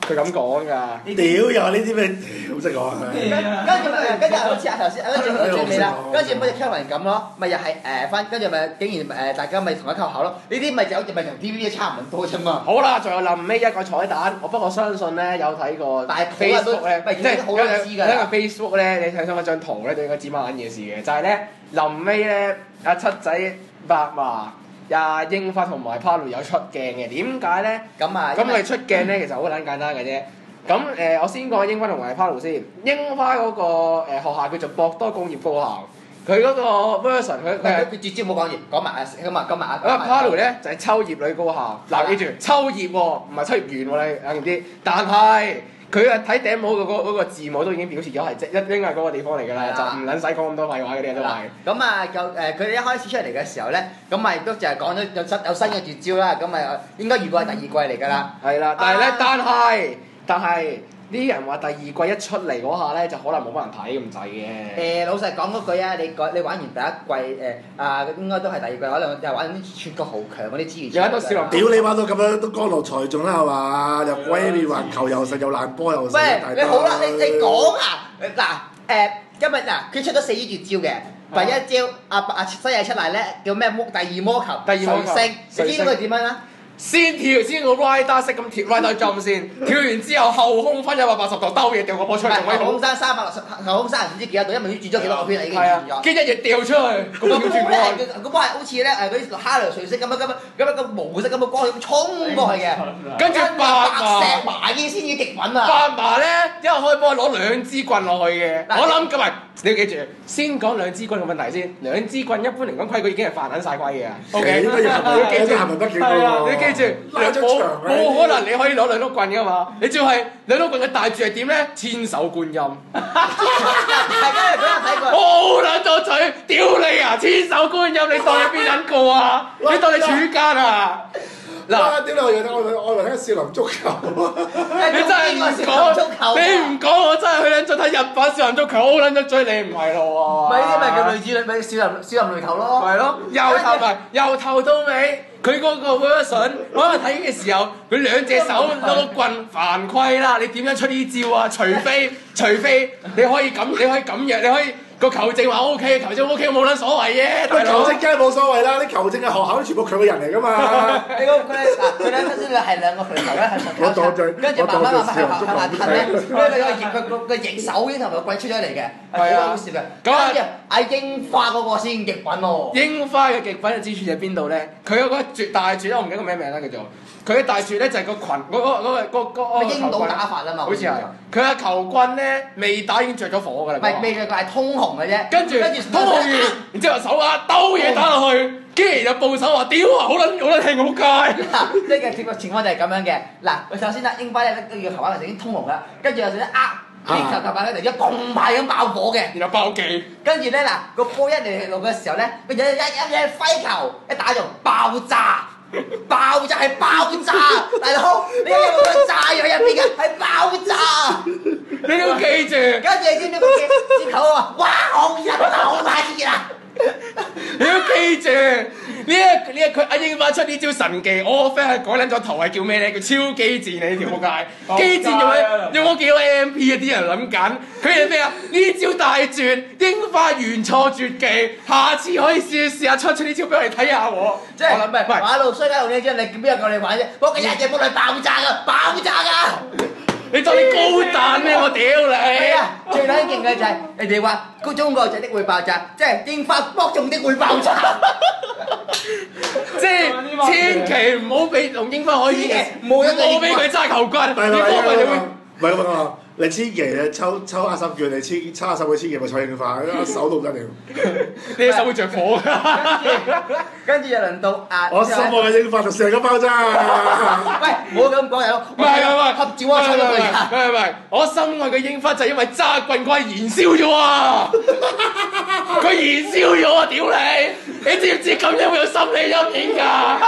佢咁講㗎。 屌又係呢啲咩？好識講啊！ 跟住好似頭先，跟住去到最尾啦，跟住咪 Kevin 咁咯，咪又係翻，跟住咪竟然大家咪同一溝口咯。呢啲咪就好似咪同 TVB 差唔多啫嘛。 好啦，仲有臨尾一個彩蛋，我不過相信咧有睇過， 但係 Facebook 咧， 即係好多人知㗎。 因為 Facebook 咧，你睇上嗰張圖咧，都應該知乜撚嘢事嘅，就係咧臨尾咧，阿七仔、白麻、阿櫻花同埋 Palu 有出鏡嘅，點解咧？ 咁佢哋出鏡咧，其實好撚簡單嘅啫。咁我先講櫻花同埋 Palu 先。櫻花嗰個學校叫做博多工業高校，佢嗰個 version 佢絕招冇講完，講埋咁啊 Palu 咧就係秋葉女高校。嗱，記住秋葉喎，唔係秋葉原喎，你硬啲。但係佢睇頂帽嗰個字母都已經表示咗係應該係嗰個地方嚟㗎啦，就唔撚使講咁多廢話嗰啲都係。 咁佢哋一開始出嚟嘅時候咧，咁咪都就係講咗有新嘅絕招啦。咁咪應該如果係第二季嚟㗎啦。 係啦，但係咧，但係啲人話第二季一出嚟嗰下咧，就可能冇乜人睇咁滯嘅。 老實講嗰句啊，你玩完第一季應該都係第二季，可能就玩啲全國豪強嗰啲資源。 有一個少林， 屌你玩到咁樣都江郎才盡啦係嘛？又鬼面環球又實又爛波又實。 喂，你好啦，你講啊嗱今日嗱佢出咗4支絕招嘅。第一招阿西野出嚟咧叫咩第二魔球， 第二魔球水星，你知道佢點樣啊？ 先個 rider 式咁跳 rider jump 先，跳完之後後空翻180度兜嘢掉個波出去，仲可以後空山360，後空山唔知幾多度，因為佢轉咗幾多個圈啦已經轉咗。 跟住一嘢掉出去，個波轉過去。 個波係好似咧嗰啲哈雷水式咁樣模式咁嘅光咁衝過去嘅。 跟住白麻已經先至極穩啊！ 白麻咧一開波攞2支棍落去嘅，我諗咁咪你要記住，先講2支棍嘅問題先。2支棍一般嚟講規矩已經係犯撚曬規嘅。OK， 應該要記住行文不檢喎。 你記住，冇可能你可以攞2碌棍噶嘛？你仲係2碌棍嘅大柱係點咧？千手觀音。 大家有睇過？ 好撚咗嘴，屌你啊！千手觀音，你當你邊撚個啊？你當你處間啊？ 嗱，屌你！我以為睇少林足球。 你真係唔講，你唔講我真係去撚咗睇日版少林足球，好撚咗嘴，你唔係咯喎？ 咪呢啲咪叫類似咪少林雷頭咯？ 係咯，由頭到尾。佢嗰個 version，我喺度睇嘅時候，佢2隻手攞個棍犯規啦！你點樣出呢招啊？除非你可以咁樣，你可以個球證話 OK，球證 OK 冇撚所謂啫。 個球證梗係冇所謂啦，啲球證嘅學校都全部佢嘅人嚟㗎嘛。 你嗰個咧佢咧先係兩個拳頭咧係上交叉，跟住慢慢向下褪咧，跟住個翼手已經同個棍出咗嚟嘅，係好好笑嘅。跟住阿櫻花嗰個先極品喎。 櫻花嘅極品嘅之處喺邊度咧？佢有個大柱咧，我唔記得個咩名啦，叫做佢嘅大柱咧就係個裙嗰櫻島打法啊嘛， 好似係佢嘅球棍咧未打已經着咗火㗎啦。 唔係未着，佢係通紅嘅啫。 跟住通紅完，然之後手兜嘢打落去，跟住就報手話：屌啊，好撚興好街！ 呢個情況就係咁樣嘅。嗱，首先啦，櫻花咧個球棍係已經通紅啦，跟住有時咧啲球棒咧突然間砰派咁爆火嘅， 然後爆技。 跟住咧個波一嚟落嘅時候咧，佢一揮球一打就爆炸。爆炸係爆炸，大佬，你有冇個炸藥入邊嘅係爆炸？ 你要記住， 跟住你知唔知個接頭啊？哇！紅人好大熱啊！ 你要記住，佢阿櫻花出呢招神技，我個 friend 係改撚咗頭係叫咩咧？叫超機戰啊！呢條仆街，機戰用咗幾多 MP 啊？啲人諗緊，佢係咩啊？呢招大絕，櫻花原錯絕技，下次可以試下出呢招俾我哋睇下喎。 即係唔係玩路衰街路呢招？你邊有夠你玩啫？我嘅一隻波嚟爆炸㗎！ 你當你高彈咩？我屌你！ 係啊，最撚勁嘅就係人哋話個中國仔的會爆炸，即係櫻花搏中的會爆炸。 即係千祈唔好俾同櫻花可以，唔好俾佢揸球棍。 唔係咁啊！你千祈咧抽阿心叫你抽阿心嘅千祈咪抽櫻花，手都唔得了。 你手會着火㗎。 跟住就輪到我心愛嘅櫻花就成個爆炸。 喂，唔好咁講又， 唔係， 合照我抽咗佢啊！ 唔係，我心愛嘅櫻花就係因為揸棍佢係燃燒咗啊！佢燃燒咗啊！屌你！你知唔知咁樣會有心理陰影㗎？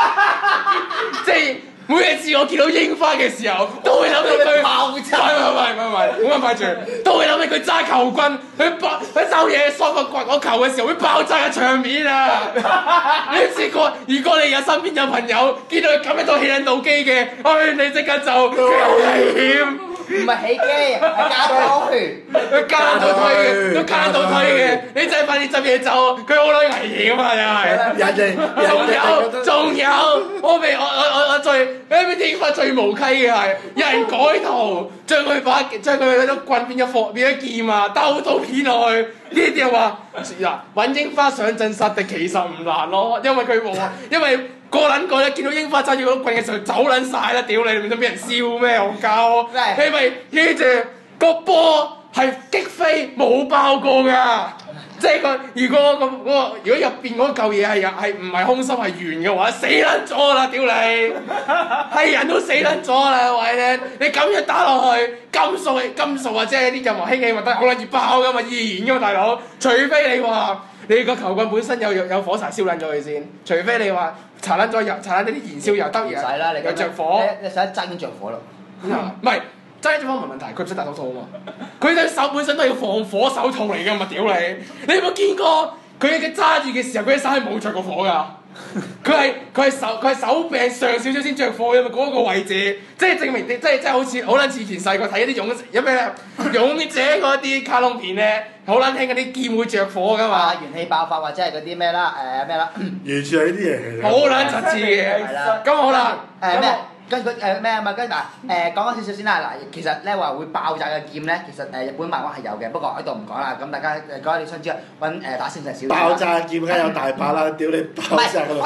即係。每一次我見到櫻花嘅時候，都會諗到佢爆炸。唔係， 冇咁快住，都會諗起佢揸球棍，佢收嘢索個球嘅時候會爆炸嘅場面啊！你試過？如果你有身邊有朋友見到佢咁樣都起緊腦機嘅，你即刻就好危險。 唔係起機，係加推。 佢加到推嘅，都加到推嘅，你真係快啲執嘢走，佢好撚危險啊！真係。仲有，我最呢邊英法最無稽嘅係，有人改圖，將佢嗰種棍變咗劍啊，兜刀片落去。呢啲人話嗱，揾櫻花上陣殺敵其實唔難咯，因為個撚個咧見到櫻花揸住嗰棍嘅時候走撚晒啦，屌你唔通俾人笑咩？戇鳩，你咪記住個波係擊飛冇爆過㗎，即係如果入邊嗰嚿嘢係唔係空心係圓嘅話，死撚咗啦！屌你，係人都死撚咗啦！喂你咁樣打落去，金屬或者係啲任何輕氣物體好撚易爆㗎嘛，易燃㗎嘛，大佬，除非你話。你個球棍本身有火柴燒撚咗佢先，除非你話搽撚咗油，搽撚啲燃燒油得嘢， 唔使啦，你有着火， 你使爭已經着火啦。 唔係爭咗火唔係問題，佢唔使戴手套啊嘛，佢隻手本身都係要防火手套嚟㗎嘛，屌你有冇見過佢嘅揸住嘅時候，佢隻手係冇着過火㗎？佢係手柄上少少先着火嘅嘛，嗰個位置，即係證明即係好似好撚似前細個睇一啲有咩勇者嗰啲卡通片咧，好撚興嗰啲劍會着火㗎嘛， 元氣爆發或者係嗰啲咩啦咩啦， 完全係呢啲嘢。 好撚實似嘅， 係啦。 咁好啦， 咩？跟佢咩啊嘛？跟嗱講翻少少先啦。嗱，其實咧話會爆炸嘅劍咧，其實日本漫畫係有嘅，不過喺度唔講啦。咁大家講你想知揾打聖石小。 爆炸劍梗係有大把啦，屌你爆炸嘅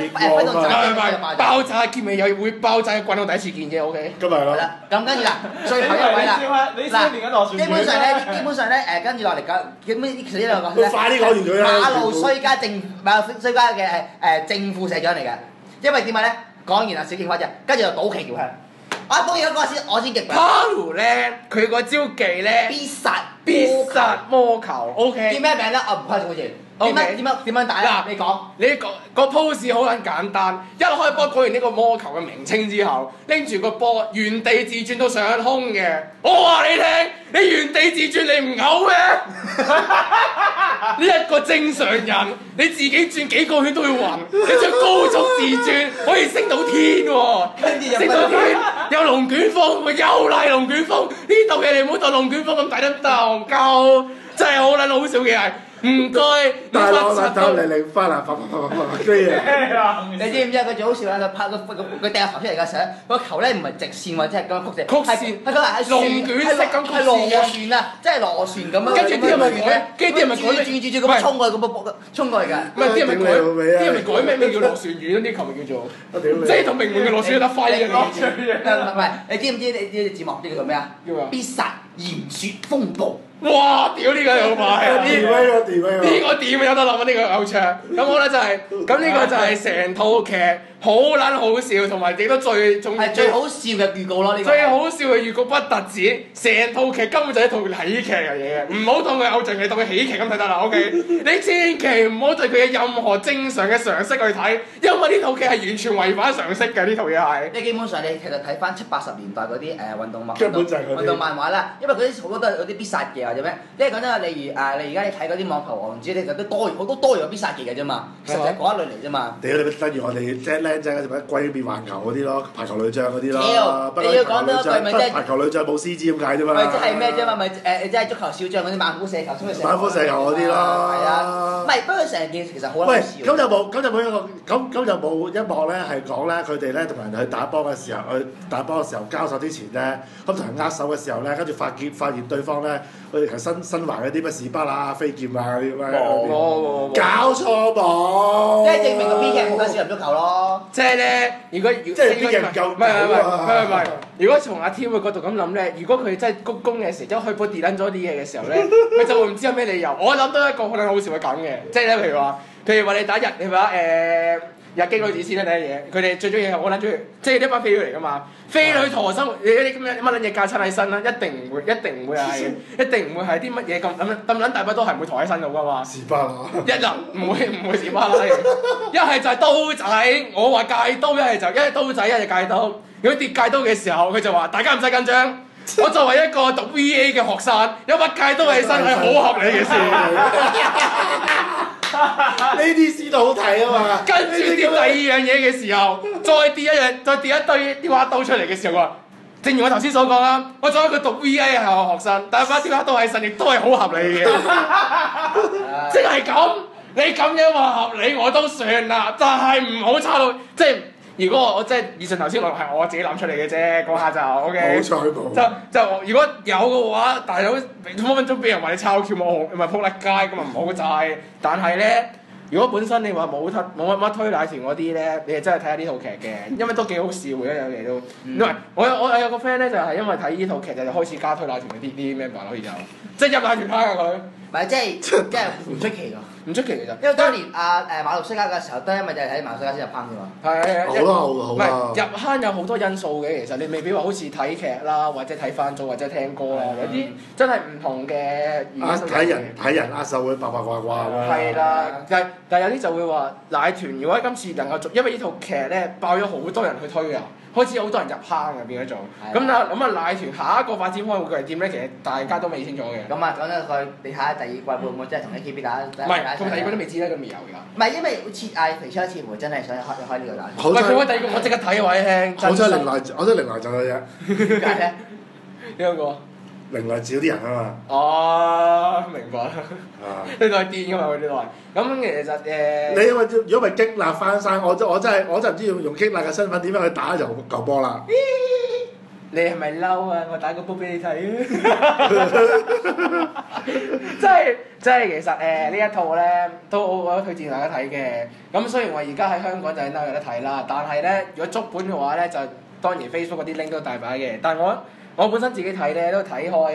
爆炸劍咪有會爆炸嘅棍，我第一次見啫，OK。 咁咪咯。 咁跟住嗱，最後一位啦。 嗱， 基本上咧跟住落嚟講，其實呢兩個咧， 快啲講完佢啦。 馬路衰家嘅正副社長嚟嘅，因為點解咧？講完啦，小櫻花啫，跟住就賭旗橋香。講完嗰個先，我先極。 Paru 咧，佢個招技咧，必殺魔球，OK。 叫咩名咧？我唔開數字。點樣打咧？你講。 你個 pose 好撚簡單，一開波講完呢個魔球嘅名稱之後，拎住個波原地自轉到上空嘅。我話你聽，你原地自轉你唔嘔咩？呢一個正常人，你自己轉幾個圈都會暈，你將高速自轉可以升到天喎，升到天有龍捲風，又賴龍捲風，呢度嘢你唔好當龍捲風咁大得當鳩，真係好撚好笑嘅係。唔該， 大佬甩頭嚟翻啦，飛啊！ 你知唔知啊？佢最好笑啦！佢拍佢掟個球出嚟嘅時候，個球咧唔係直線或者係咁樣曲線，係龍捲式咁曲線啊！即係螺旋咁樣。跟住啲人咪改，轉咁衝過去咁衝過去㗎。唔係啲人咪改咩叫螺旋丸嗰啲球咪叫做？即係同名門嘅螺旋有得揮嘅。唔係，你知唔知呢啲字幕呢個叫咩啊？必殺鹽雪風暴。哇！屌呢個又快，呢個點有得諗啊？呢個偶像咁我咧就係咁呢個就係成套劇好撚好笑，同埋亦都最重要係最好笑嘅預告咯。呢個最好笑嘅預告不特止，成套劇根本就係一套喜劇嘅嘢嘅，唔好當佢偶像劇，當佢喜劇咁睇得啦。OK， 你千祈唔好對佢嘅任何正常嘅常識去睇，因為呢套劇係完全違反常識嘅。呢套嘢係。你基本上你其實睇翻70-80年代嗰啲運動漫畫啦，因為嗰啲好多都係嗰啲必殺技或者咩？即係講真，例如你而家你睇嗰啲網球王子，你就都好多多樣必殺技嘅啫嘛，其實就係嗰一類嚟啫嘛。屌你咪等於我哋即係僆仔嗰陣龜變環球嗰啲咯，排球女將嗰啲咯。你要講多句咪即係排球女將冇獅子咁解啫嘛。咪即係咩啫嘛？咪即係足球小將嗰啲猛虎射球、猛虎射球嗰啲咯。係啊，唔係不過成件事其實好搞笑。喂，咁就冇一個咁就冇一幕咧係講咧佢哋咧同人去打波嘅時候，交手之前咧，咁同人握手嘅時候咧，跟住發現對方咧佢哋係身懷嗰啲咩士巴拿飛劍啊嗰啲咩？冇搞錯冇。即係證明個編劇冇睇少林足球咯。即係咧，如果即係編劇唔夠。唔係。如果從阿 Tim 嘅角度咁諗咧，如果佢真係鞠躬嘅時候，一開波跌撚咗啲嘢嘅時候咧，佢就會唔知有咩理由。我諗到一個好撚好笑嘅梗嘅，即係咧，譬如話你打你話日經女子先啦，第一嘢，佢哋最中意係我撚中意，即係呢班飛女嚟噶嘛，飛女陀生活，你啲咁樣乜撚嘢架撐起身啦，一定唔會係啲乜嘢咁撚大把都係唔會抬起身到噶嘛。士巴拿一日唔會士巴拿嘅，一係就係刀仔，我話戒刀，一係刀仔，一係戒刀。如果跌戒刀嘅時候，佢就話大家唔使緊張。 我作為一個讀 VA 嘅學生，有乜戒刀起身係好合理嘅事。 呢啲先好睇啊嘛。 跟住跌第二樣嘢嘅時候，再跌一堆雕刻刀出嚟嘅時候，我話正如我頭先所講啦，我作為一個讀 VA 係我學生，但係把雕刻刀起身亦都係好合理嘅。即係咁，你咁樣話合理我都算啦，但係唔好差到即係。如果我即係以上頭先我係我自己諗出嚟嘅啫，嗰下就 OK。 好彩冇。 就如果有嘅話，大佬分分鐘俾人話你抄橋冇，唔係撲甩街咁啊唔好制。但係咧，如果本身你話冇乜推奶團嗰啲咧，你係真係睇下呢套劇嘅，因為都幾好笑嘅有嘢都。因為我有個 friend 咧，就係因為睇呢套劇就開始加推奶團嗰啲 member 咯，而家即係入奶團派啊佢。 唔係即係唔出奇㗎， 唔出奇嘅咋。 因為當年馬路西加嘅時候，都因為就係睇馬路西加先入坑㗎嘛。 係好啦好啦。 唔係入坑有好多因素嘅，其實你未必話好似睇劇啦，或者睇翻組或者聽歌啦，有啲真係唔同嘅。 睇人握手會八八卦卦啦。 係啦，但係有啲就會話奶團，如果今次能夠做，因為呢套劇咧爆咗好多人去推啊。開始有好多人入坑啊，變咗做咁奶團下一個發展方向會係點咧？其實大家都未清楚嘅。 咁啊，講咗佢，你睇下第二季會唔會真係同 AKB 打？ 唔係，同第二季都未知咧，咁未有㗎。 唔係，因為好似肥出一次會真係想開呢個奶團。 好彩佢第二個我即刻睇話你聽。 好彩靈來就嘅啫。 點解咧？ 邊個？ 靈來照啲人啊嘛。 哦，明白。 啊！ 呢度係癲㗎嘛？佢呢度係。咁其實你因為如果唔係激辣翻山，我真係唔知用激辣嘅身份點樣去打就嚿波啦。 你係咪嬲啊？我打個波俾你睇啊！即係其實呢一套咧都我都推薦大家睇嘅。咁雖然我而家喺香港就喺紐約有得睇啦，但係咧如果足本嘅話咧，就當然 Facebook 嗰啲 link 都大把嘅。但係我本身自己睇咧都睇開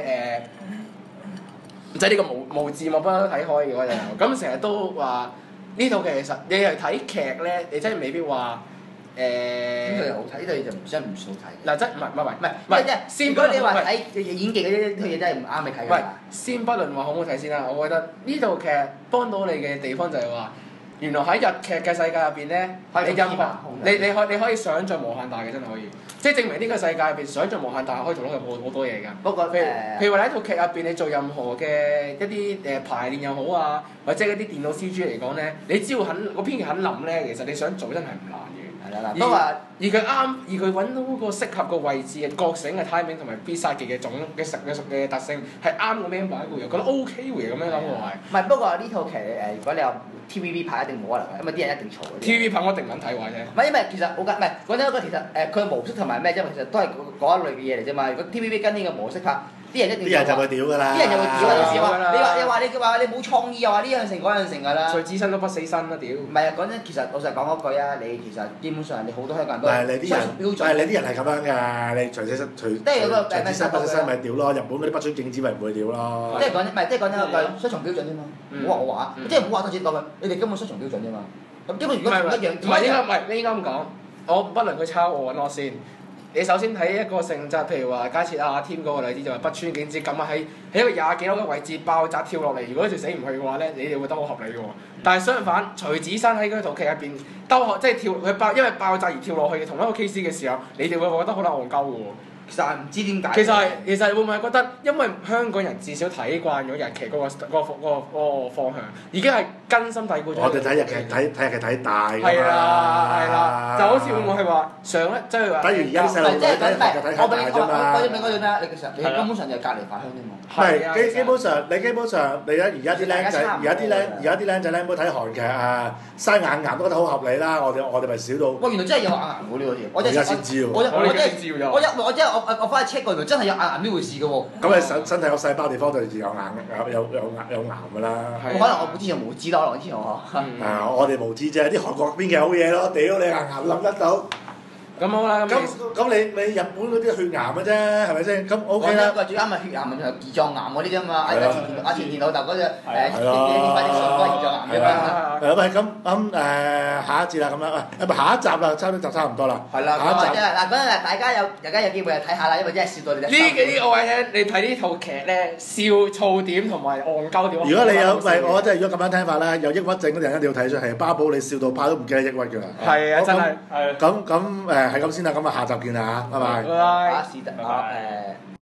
即係呢個無字幕不嬲都睇開嘅我就，咁成日都話呢套其實你係睇劇咧，你真係未必話呢套又好睇，呢套就真係唔算好睇。 嗱，即係唔係， 先如果你話睇演技嗰啲套嘢真係唔啱你睇㗎。 喂，先不論話好唔好睇先啦，我覺得呢套劇幫到你嘅地方就係話，原來喺日劇嘅世界入邊咧，你可以想像無限大嘅，真係可以。即係證明呢個世界入邊想像無限大，可以做到好多嘢㗎。 不過譬如話喺套劇入邊，你做任何嘅一啲排練又好啊，或者一啲電腦 CG 嚟講咧，你只要個編劇肯諗咧，其實你想做真係唔難嘅。係啦，不過而佢揾到個適合個位置嘅覺醒嘅 timing 同埋必殺技嘅種嘅特性係啱個 member 嘅，覺得 OK 嘅咁樣諗我係。 唔係，不過呢套劇如果你有 TVB 拍一定冇可能嘅，因為啲人一定嘈嘅。 TVB 拍我一定唔肯睇話啫。 唔係，因為其實好簡，唔係講真嗰個其實佢嘅模式同埋咩啫嘛，其實都係嗰一類嘅嘢嚟啫嘛。如果 TVB 跟呢個模式拍，啲人一定啲人就會屌㗎啦。 啲人就會屌啊！有時話你冇創意，又話呢樣成嗰樣成㗎啦。 誰知身都不死身啦屌！ 唔係啊，講真，其實老實講嗰句啊，你其實基本上你好多香港人都係你啲人標準，係你啲人係咁樣㗎，你隨知身不死身咪屌咯，日本嗰啲不准景子咪唔會屌咯。 即係講真，唔係即係講真嗰句，雙重標準啫嘛。唔好話我話，即係唔好話多次講佢，你哋根本雙重標準啫嘛。咁基本如果同一樣， 唔係你應該咁講，我不論佢抄我揾我先。你首先睇一個性質，譬如話假設阿添嗰個例子就係北川景子咁啊，喺一個廿幾樓嘅位置爆炸跳落嚟，如果條死唔去嘅話咧，你哋會覺得好合理嘅喎。但係相反，徐子珊喺嗰套劇入邊即係跳佢因為爆炸而跳落去嘅同一個 case 嘅時候，你哋會覺得好撚戇鳩嘅喎。 其實係唔知點解。 其實會唔會覺得，因為香港人至少睇慣咗日劇嗰個方向，已經係根深蒂固咗。 我哋睇日劇睇大㗎嘛。 係啦，就好似會唔會係話即係話。 等於而家啲細路仔睇日劇睇大啫嘛。 我嗰段咧，你其實你根本上就係隔離飯香啫嘛。 唔係基本上你而家啲僆仔，而家啲僆仔僆妹睇韓劇啊，生眼癌都覺得好合理啦。我哋咪少到。 哇！原來真係有眼癌喎呢個嘢。 我而家先知喎。 我翻去 check 過，原來真係有眼癌呢回事嘅喎。 咁你身體有細胞地方就有癌㗎啦。 可能我之前無知咯，可能之前我我哋無知啫，啲韓國邊嘅好嘢咯，屌你眼癌諗得到。 咁好啦， 咁你日本嗰啲血癌嘅啫，係咪先？咁 OK 啦。 最啱咪血癌咪就係胰臟癌嗰啲啫嘛。阿田老豆嗰隻快啲上嗰個胰臟癌啫嘛。 喂，咁下一節啦，咁樣喂，下一集啦，差唔多啦。 係啦，下一集嗱，嗰陣大家有機會睇下啦，因為真係笑到你。 呢個位咧，你睇呢套劇咧，笑噪點同埋戇鳩點。 如果你有我真係如果咁樣聽法咧，有抑鬱症嗰啲人一定要睇出係巴寶，你笑到怕都唔記得抑鬱㗎啦。 係啊，真係。 咁係咁先啦，咁啊下集見啦嚇，拜拜。 拜拜。 是得